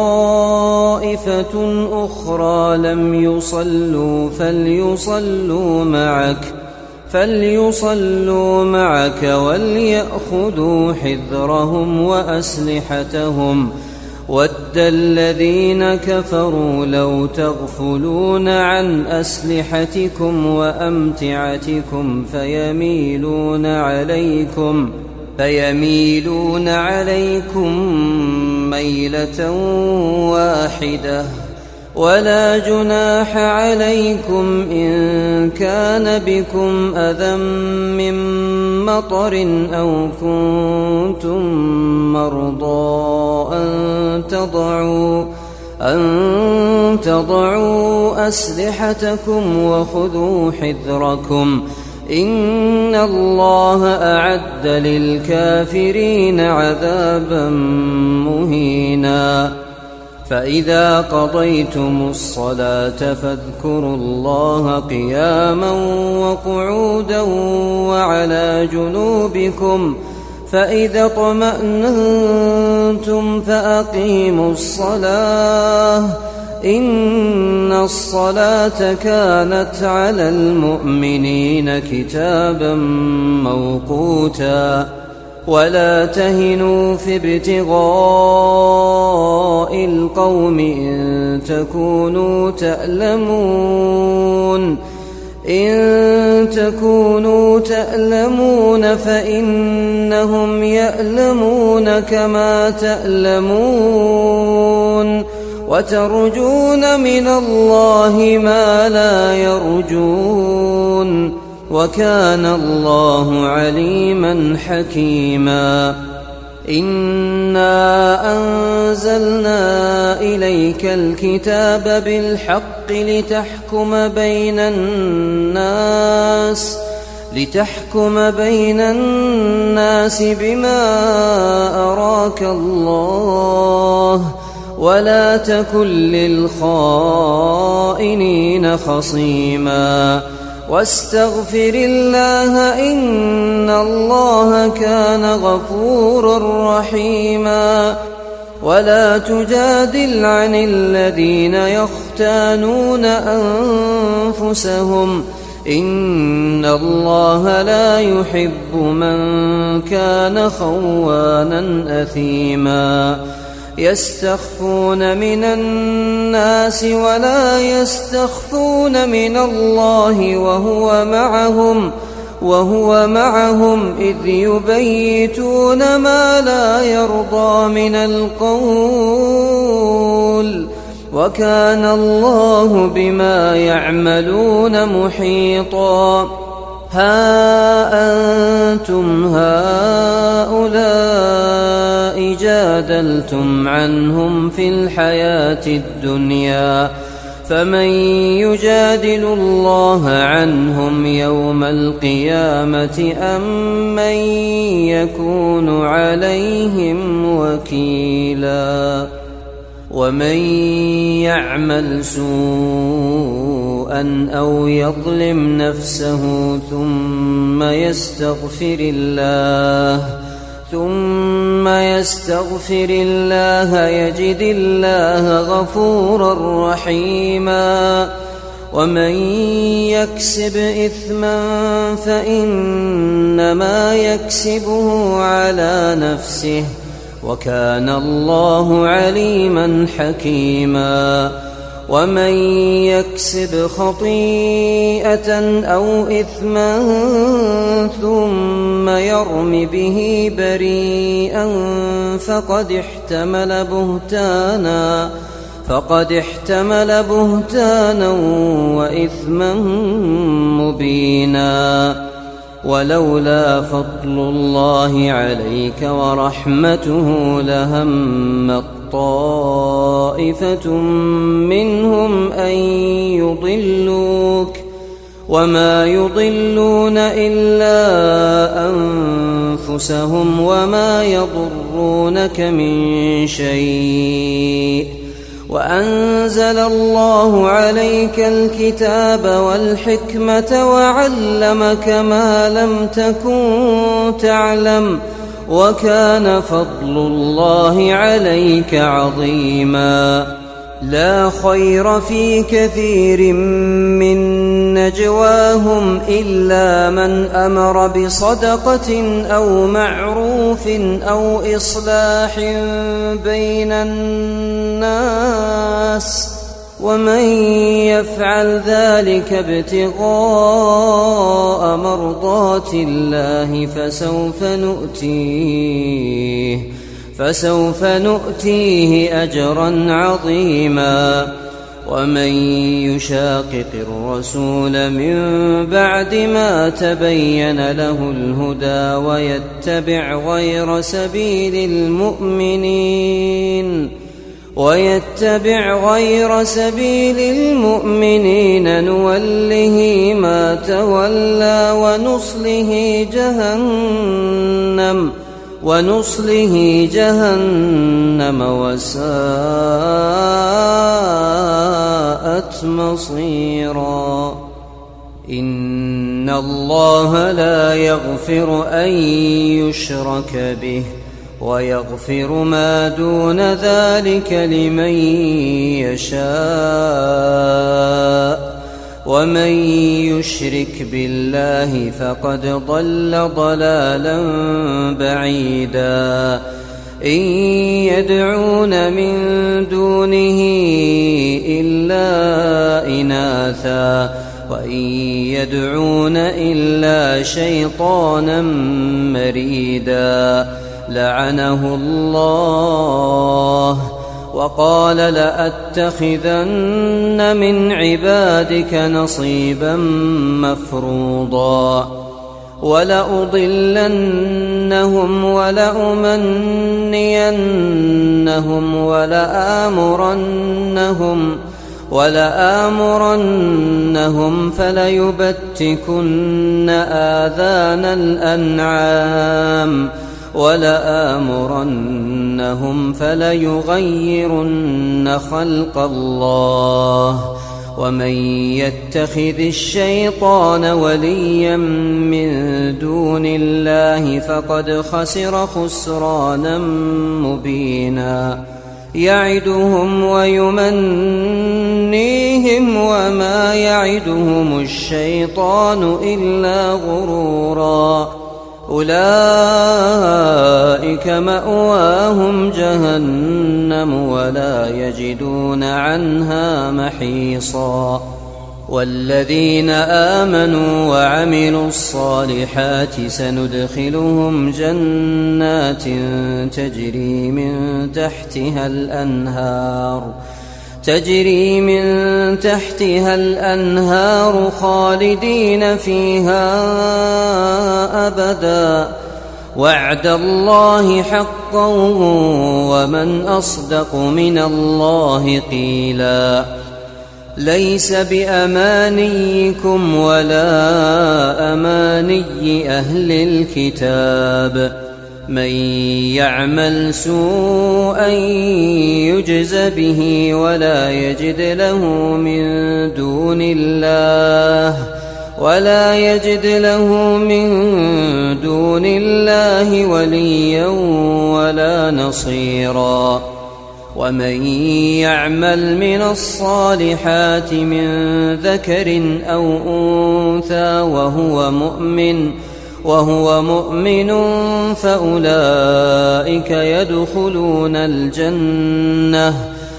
طائفة أخرى لم يصلوا فليصلوا معك فليصلوا معك وليأخذوا حذرهم وأسلحتهم ود الذين كفروا لو تغفلون عن أسلحتكم وأمتعتكم فيميلون عليكم فيميلون عليكم ميلة واحدة ولا جناح عليكم إن كان بكم أذى من مطر أو كنتم مرضى أن تضعوا أن تضعوا أسلحتكم وخذوا حذركم إن الله أعد للكافرين عذابا مهينا فإذا قضيتم الصلاة فاذكروا الله قياما وقعودا وعلى جنوبكم فإذا اطمأننتم فأقيموا الصلاة إن الصلاة كانت على المؤمنين كتابا موقوتا ولا تهنوا في ابتغاء القوم إن تكونوا تألمون إن تكونوا تألمون فإنهم يألمون كما تألمون وترجون من الله ما لا يرجون وكان الله عليما حكيما إنا أنزلنا إليك الكتاب بالحق لتحكم بين الناس لتحكم بين الناس بما أراك الله ولا تكن للخائنين خصيما واستغفر الله إن الله كان غفورا رحيما ولا تجادل عن الذين يختانون أنفسهم إن الله لا يحب من كان خوانا أثيما يستخفون من الناس ولا يستخفون من الله وهو معهم وهو معهم إذ يبيتون ما لا يرضى من القول وكان الله بما يعملون محيطا ها أنتم هؤلاء جادلتم عنهم في الحياة الدنيا فمن يجادل الله عنهم يوم القيامة أم من يكون عليهم وكيلا ومن يعمل سوءا أو يظلم نفسه ثم يستغفر الله ثم يستغفر الله يجد الله غفورا رحيما ومن يكسب إثما فإنما يكسبه على نفسه وكان الله عليما حكيما ومن يكسب خطيئة أو إثما ثم يرم به بريئا فقد احتمل بهتانا فقد احتمل بهتانا وإثما مبينا ولولا فضل الله عليك ورحمته لهمت طائفة منهم أن يضلوك وما يضلون إلا أنفسهم وما يضرونك من شيء وأنزل الله عليك الكتاب والحكمة وعلمك ما لم تكن تعلم وكان فضل الله عليك عظيما لا خير في كثير من نجواهم إلا من أمر بصدقة أو معروف أو إصلاح بين الناس ومن يفعل ذلك ابتغاء مرضات الله فسوف نؤتيه فسوف نؤتيه أجرا عظيما ومن يشاقق الرسول من بعد ما تبين له الهدى ويتبع غير سبيل المؤمنين ويتبع غير سبيل المؤمنين نوله ما تولى ونصله جهنم ونصله جهنم وساءت مصيرا إن الله لا يغفر أن يشرك به ويغفر ما دون ذلك لمن يشاء ومن يشرك بالله فقد ضل ضلالا بعيدا إن يدعون من دونه إلا إناثا وإن يدعون إلا شيطانا مريدا لعنه الله وقال لأتخذن من عبادك نصيبا مفروضا ولأضلنهم ولأمنينهم ولآمرنهم ولآمرنهم فليبتكن آذان الأنعام ولآمرنهم فليغيرن خلق الله ومن يتخذ الشيطان وليا من دون الله فقد خسر خسرانا مبينا يعدهم ويمنيهم وما يعدهم الشيطان إلا غرورا أولئك مأواهم جهنم ولا يجدون عنها محيصا والذين آمنوا وعملوا الصالحات سندخلهم جنات تجري من تحتها الأنهار تجري من تحتها الأنهار خالدين فيها أبدا وعد الله حقا ومن أصدق من الله قيلا ليس بأمانيكم ولا أماني أهل الكتاب من يعمل سوءا يجز به ولا يجد له من دون الله ولا يجد له من دون الله وليا ولا نصيرا ومن يعمل من الصالحات من ذكر أو أنثى وهو مؤمن وهو مؤمن فأولئك يدخلون الجنة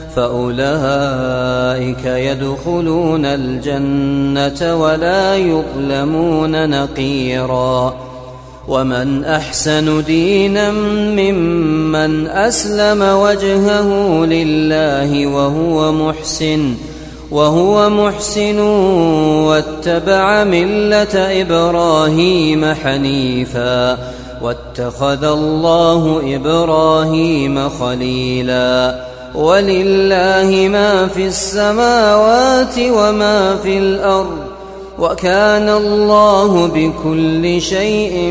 فأولئك يدخلون الجنة ولا يظلمون نقيرا ومن أحسن دينا ممن أسلم وجهه لله وهو محسن وهو محسن واتبع ملة إبراهيم حنيفا واتخذ الله إبراهيم خليلا ولله ما في السماوات وما في الأرض وكان الله بكل شيء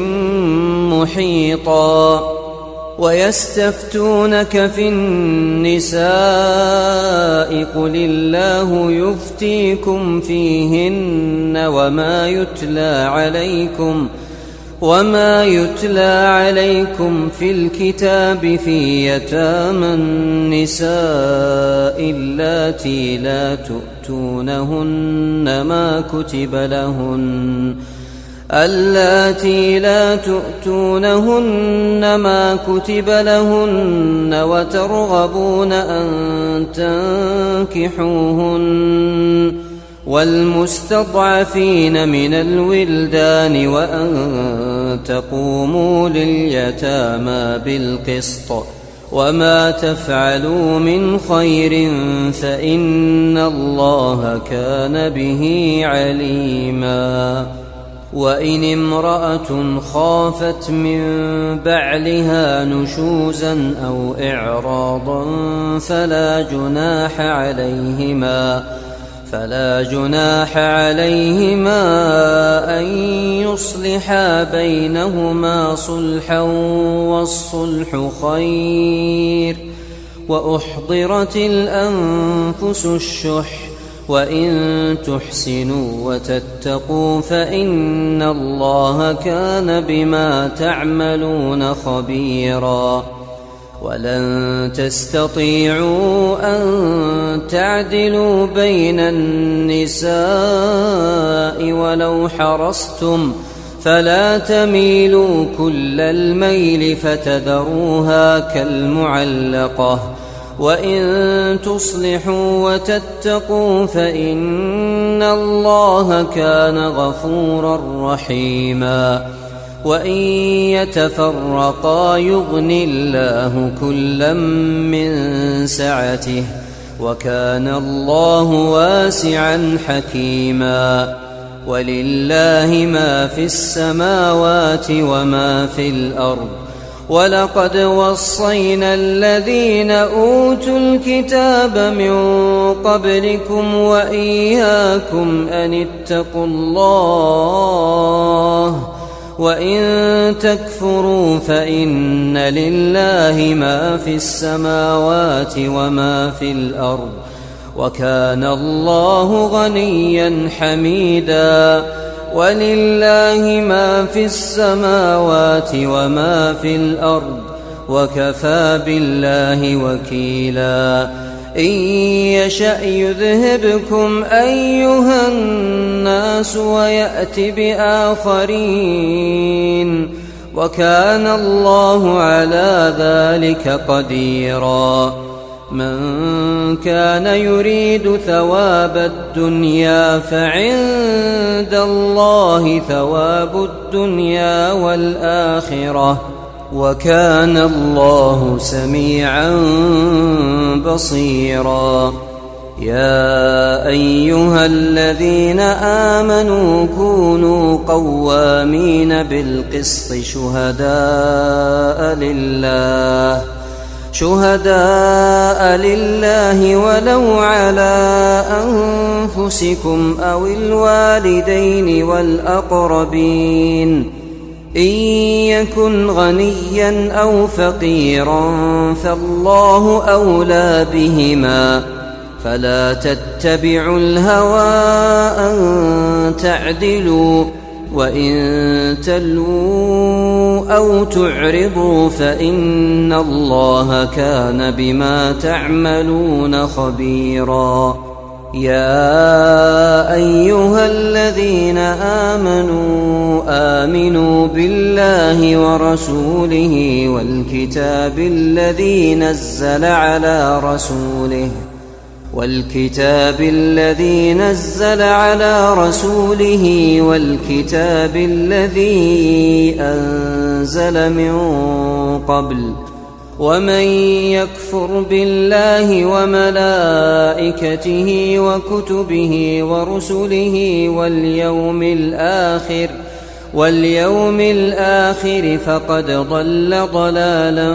محيطا ويستفتونك في النساء قل الله يفتيكم فيهن وما يتلى عليكم وما يتلى عليكم في الكتاب في يتامى النساء اللاتي لا تؤتونهن ما كتب لهن اللاتي لا تؤتونهن ما كتب لهن وترغبون أن تنكحوهن والمستضعفين من الولدان وأن تقوموا لليتامى بالقسط وما تفعلوا من خير فإن الله كان به عليما وإن امرأة خافت من بعلها نشوزا أو إعراضا فلا جناح عليهما فلا جناح عليهما أن يصلحا بينهما صلحا والصلح خير وأحضرت الأنفس الشح وإن تحسنوا وتتقوا فإن الله كان بما تعملون خبيرا ولن تستطيعوا أن تعدلوا بين النساء ولو حرصتم فلا تميلوا كل الميل فتذروها كالمعلقة وإن تصلحوا وتتقوا فإن الله كان غفورا رحيما وإن يتفرقا يغن الله كلا من سعته وكان الله واسعا حكيما ولله ما في السماوات وما في الأرض ولقد وصينا الذين أوتوا الكتاب من قبلكم وإياكم أن اتقوا الله وإن تكفروا فإن لله ما في السماوات وما في الأرض وكان الله غنيا حميدا ولله ما في السماوات وما في الأرض وكفى بالله وكيلا إن يشأ يذهبكم أيها الناس ويأت بآخرين وكان الله على ذلك قديرا من كان يريد ثواب الدنيا فعند الله ثواب الدنيا والآخرة وكان الله سميعا بصيرا يا أيها الذين آمنوا كونوا قوامين بالقسط شهداء لله شهداء لله ولو على أنفسكم أو الوالدين والأقربين إن يكن غنيا أو فقيرا فالله أولى بهما فلا تتبعوا الهوى أن تعدلوا وإن تلووا أو تعرضوا فإن الله كان بما تعملون خبيرا يا أيها الذين آمنوا آمنوا بالله ورسوله والكتاب الذي نزل على رسوله والكتاب الذي نزل على رسوله والكتاب الذي أنزل من قبل ومن يكفر بالله وملائكته وكتبه ورسله واليوم الآخر واليوم الآخر فقد ضل ضلالا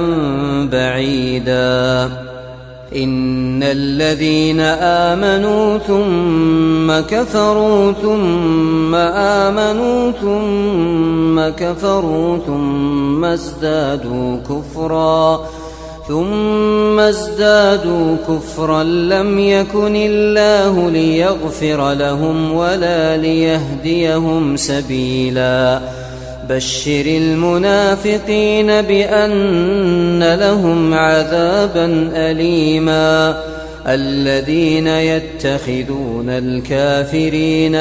بعيدا إن الذين آمنوا ثم كفروا ثم آمنوا ثم كفروا ثم ازدادوا كفرا ثم ازدادوا كفرا لم يكن الله ليغفر لهم ولا ليهديهم سبيلا بشر المنافقين بأن لهم عذابا أليما الذين يتخذون الكافرين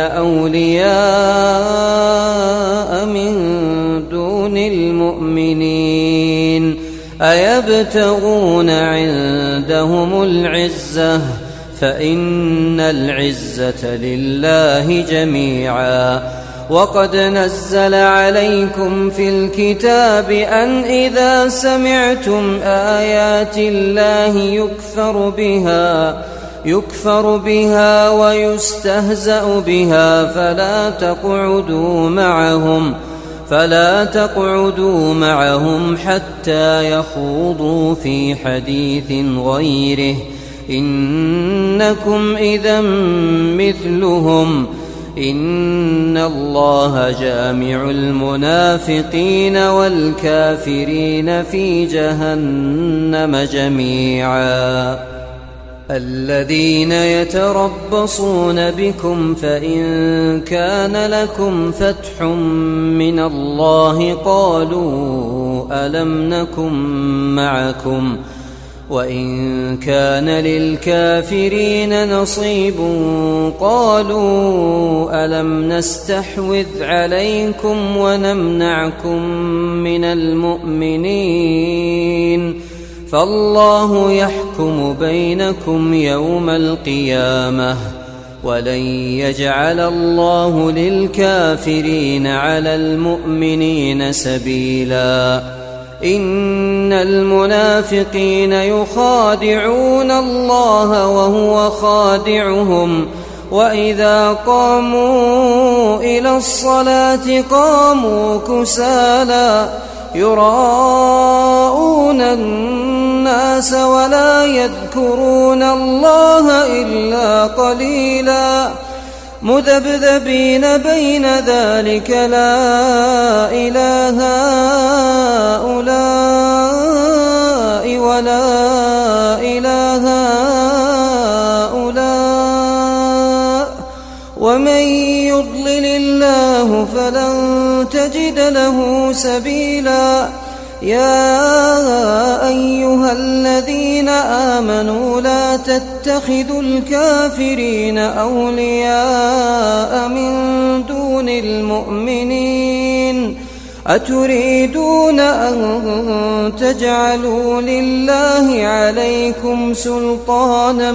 أولياء من دون المؤمنين أيبتغون عندهم العزة فإن العزة لله جميعا وقد نزل عليكم في الكتاب أن إذا سمعتم آيات الله يكفر بها يكفر بها ويستهزأ بها فلا تقعدوا معهم فلا تقعدوا معهم حتى يخوضوا في حديث غيره إنكم إذا مثلهم إن الله جامع المنافقين والكافرين في جهنم جميعا الذين يتربصون بكم فإن كان لكم فتح من الله قالوا ألم نكن معكم وإن كان للكافرين نصيب قالوا ألم نستحوذ عليكم ونمنعكم من المؤمنين فالله يحكم بينكم يوم القيامة ولن يجعل الله للكافرين على المؤمنين سبيلا إن المنافقين يخادعون الله وهو خادعهم وإذا قاموا إلى الصلاة قاموا كسالى يراءون الناس ولا يذكرون الله إلا قليلا مذبذبين بين ذلك لا إله هؤلاء ولا إله هؤلاء ومن يضلل الله فلن تجد له سبيلا يا أيها الذين آمنوا لا تتخذوا الكافرين أولياء من دون المؤمنين أتريدون أن تجعلوا لله عليكم سلطانا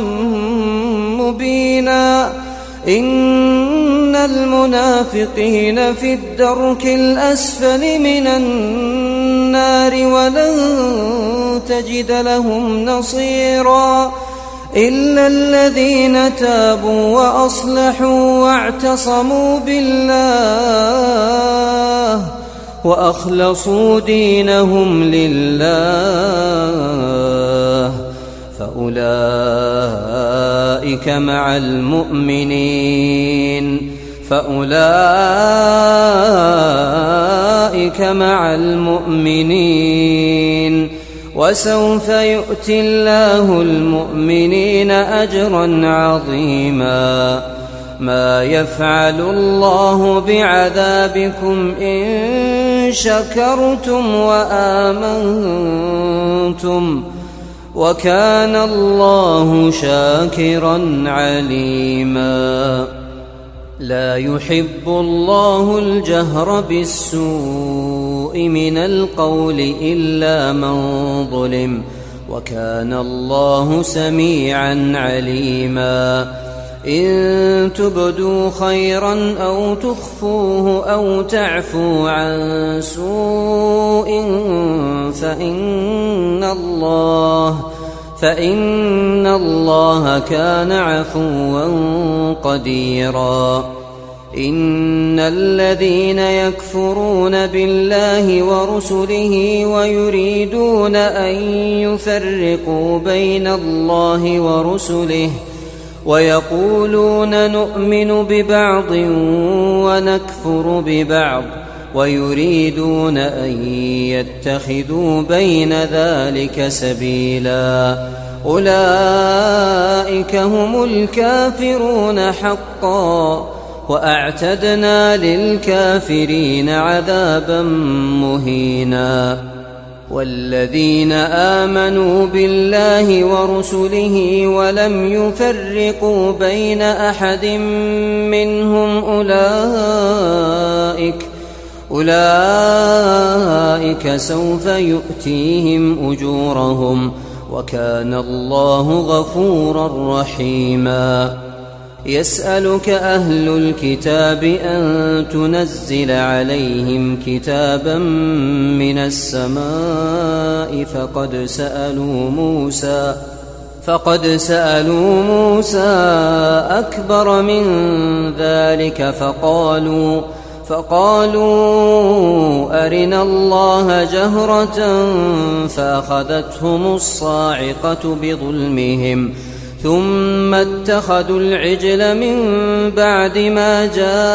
مبينا إن المنافقين في الدرك الأسفل من النار ولن تجد لهم نصيرا إلا الذين تابوا وأصلحوا واعتصموا بالله وأخلصوا دينهم لله فأولئك مع المؤمنين فأولئك مع المؤمنين وسوف يؤتي الله المؤمنين أجرا عظيما ما يفعل الله بعذابكم إن شكرتم وآمنتم وكان الله شاكرا عليما لا يحب الله الجهر بالسوء من القول إلا من ظلم وكان الله سميعا عليما إن تبدوا خيرا أو تخفوه أو تعفوا عن سوء فإن الله فإن الله كان عفوا قديرا إن الذين يكفرون بالله ورسله ويريدون أن يفرقوا بين الله ورسله ويقولون نؤمن ببعض ونكفر ببعض ويريدون أن يتخذوا بين ذلك سبيلا أولئك هم الكافرون حقا وأعتدنا للكافرين عذابا مهينا والذين آمنوا بالله ورسله ولم يفرقوا بين أحد منهم أولئك أولئك سوف يؤتيهم أجورهم وكان الله غفورا رحيما يسألك أهل الكتاب أن تنزل عليهم كتابا من السماء فقد سألوا موسى فقد سألوا موسى أكبر من ذلك فقالوا فقالوا أرنا الله جهرة فأخذتهم الصاعقة بظلمهم ثم اتخذوا العجل من بعد ما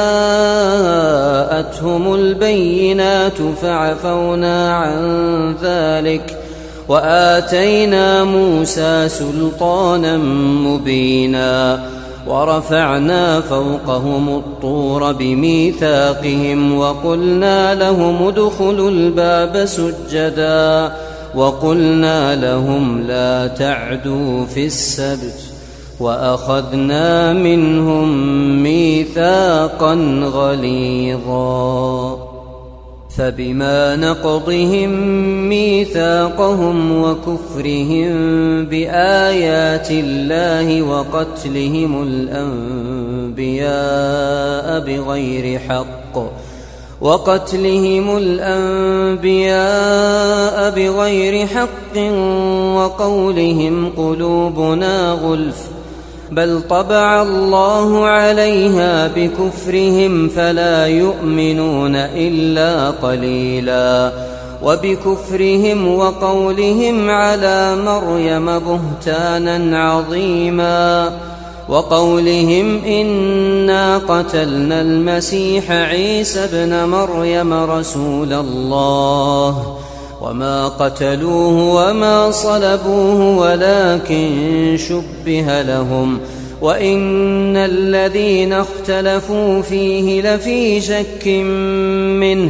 جاءتهم البينات فعفونا عن ذلك وآتينا موسى سلطانا مبينا ورفعنا فوقهم الطور بميثاقهم وقلنا لهم ادخلوا الباب سجدا وقلنا لهم لا تعدوا في السبت وأخذنا منهم ميثاقا غليظا فبما نقضهم ميثاقهم وكفرهم بآيات الله وقتلهم الأنبياء بغير حق وقتلهم الأنبياء بغير حق وقولهم قلوبنا غلف بل طبع الله عليها بكفرهم فلا يؤمنون إلا قليلا وبكفرهم وقولهم على مريم بهتانا عظيما وقولهم إنا قتلنا المسيح عيسى ابن مريم رسول الله وما قتلوه وما صلبوه ولكن شبه لهم وإن الذين اختلفوا فيه لفي شك منه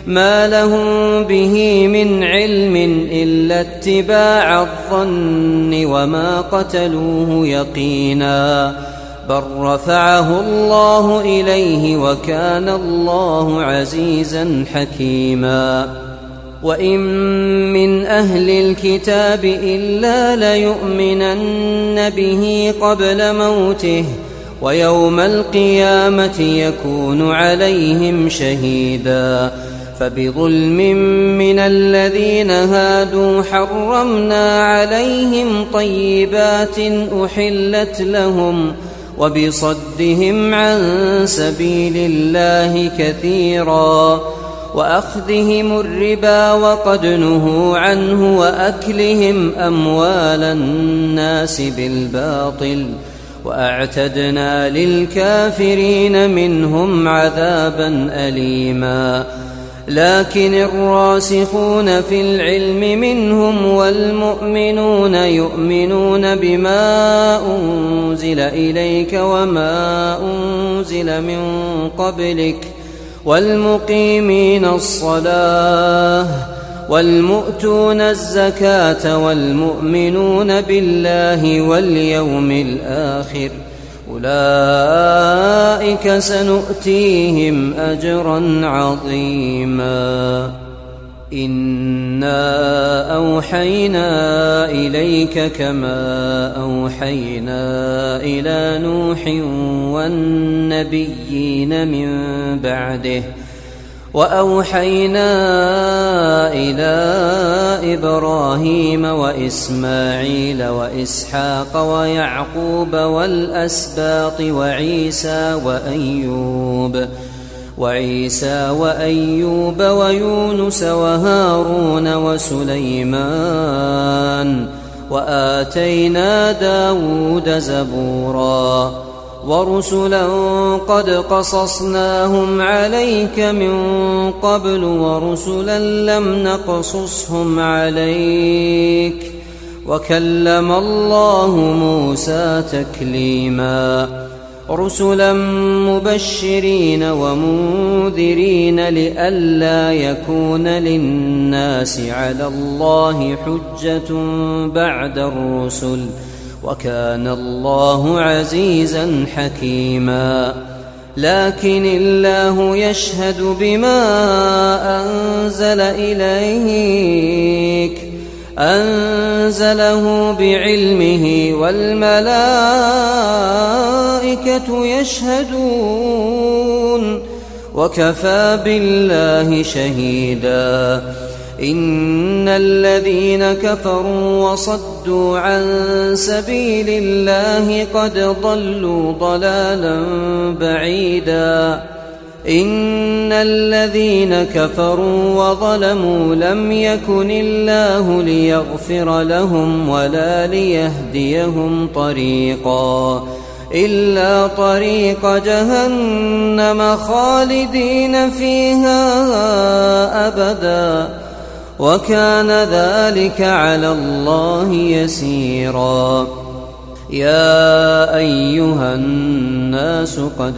ما لهم به من علم إلا اتباع الظن وما قتلوه يقينا بل رفعه الله إليه وكان الله عزيزا حكيما وإن من أهل الكتاب إلا ليؤمنن به قبل موته ويوم القيامة يكون عليهم شهيدا فبظلم من الذين هادوا حرمنا عليهم طيبات أحلت لهم وبصدهم عن سبيل الله كثيرا وأخذهم الربا وقد نهوا عنه وأكلهم أموال الناس بالباطل وأعتدنا للكافرين منهم عذابا أليما لكن الراسخون في العلم منهم والمؤمنون يؤمنون بما أنزل إليك وما أنزل من قبلك والمقيمين الصلاة والمؤتون الزكاة والمؤمنون بالله واليوم الآخر أولئك سنؤتيهم أجرا عظيما إنا أوحينا إليك كما أوحينا إلى نوح والنبيين من بعده وأوحينا إلى إبراهيم وإسماعيل وإسحاق ويعقوب والأسباط وعيسى وأيوب وعيسى وأيوب ويونس وهارون وسليمان وآتينا داود زبورا ورسلا قد قصصناهم عليك من قبل ورسلا لم نقصصهم عليك وكلم الله موسى تكليما رسلا مبشرين ومنذرين لئلا يكون للناس على الله حجة بعد الرسل وكان الله عزيزا حكيما لكن الله يشهد بما أنزل إليك أنزله بعلمه والملائكة يشهدون وكفى بالله شهيدا إن الذين كفروا وصدوا عن سبيل الله قد ضلوا ضلالا بعيدا إن الذين كفروا وظلموا لم يكن الله ليغفر لهم ولا ليهديهم طريقا إلا طريق جهنم خالدين فيها أبدا وكان ذلك على الله يسيرا يا أيها الناس قد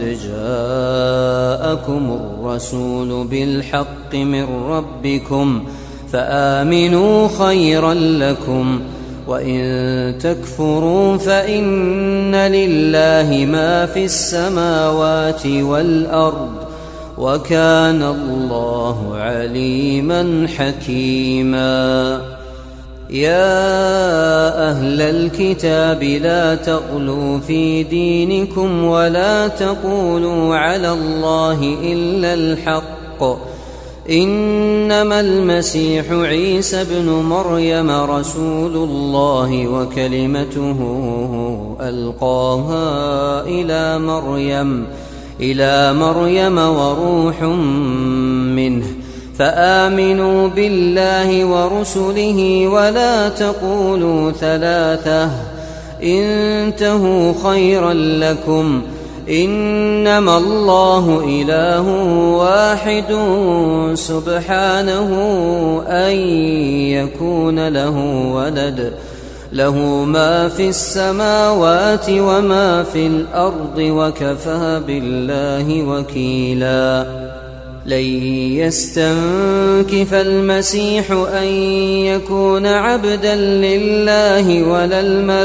جاءكم الرسول بالحق من ربكم فآمنوا خيرا لكم وإن تكفروا فإن لله ما في السماوات والأرض وكان الله عليما حكيما يا أهل الكتاب لا تغلوا في دينكم ولا تقولوا على الله إلا الحق إنما المسيح عيسى ابن مريم رسول الله وكلمته ألقاها إلى مريم إلى مريم وروح منه فآمنوا بالله ورسله ولا تقولوا ثلاثة انتهوا خيرا لكم إنما الله إله واحد سبحانه أن يكون له ولد له ما في السماوات وما في الأرض وكفى بالله وكيلا لن يستنكف المسيح أن يكون عبدا لله ولا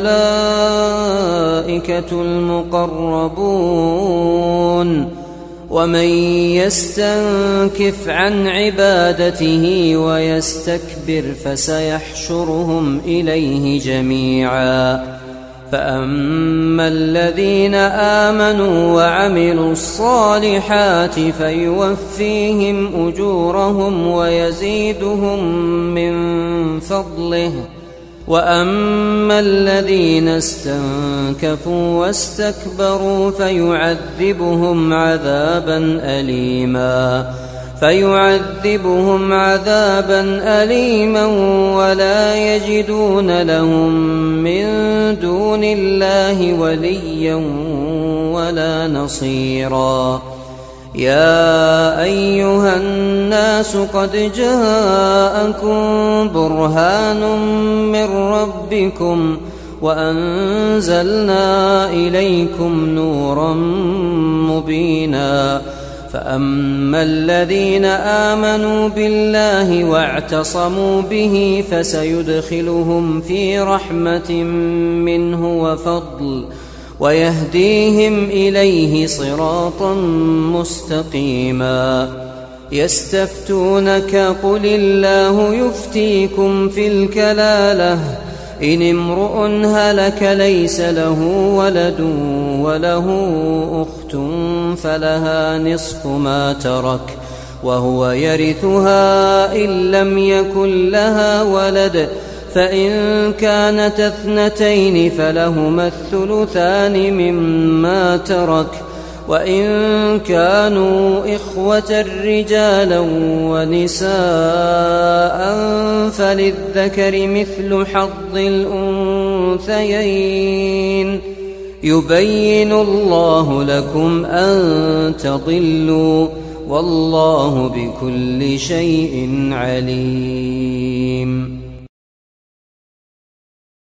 الملائكة المقربون ومن يستنكف عن عبادته ويستكبر فسيحشرهم إليه جميعا. فأما الذين آمنوا وعملوا الصالحات فيوفيهم أجورهم ويزيدهم من فضله، وأما الذين استنكفوا واستكبروا فيعذبهم عذابا أليما فيعذبهم عذابا أليما ولا يجدون لهم من دون الله وليا ولا نصيرا. يا أيها الناس قد جاءكم برهان من ربكم وأنزلنا إليكم نورا مبينا. فأما الذين آمنوا بالله واعتصموا به فسيدخلهم في رحمة منه وفضل ويهديهم إليه صراطا مستقيما. يستفتونك قل الله يفتيكم في الكلالة إن امرؤ هلك ليس له ولد وله أخت فلها نصف ما ترك وهو يرثها إن لم يكن لها ولد، فإن كانت اثنتين فلهما الثلثان مما ترك، وإن كانوا إخوة رجالا ونساء فللذكر مثل حظ الأنثيين. يبين الله لكم أن تضلوا والله بكل شيء عليم.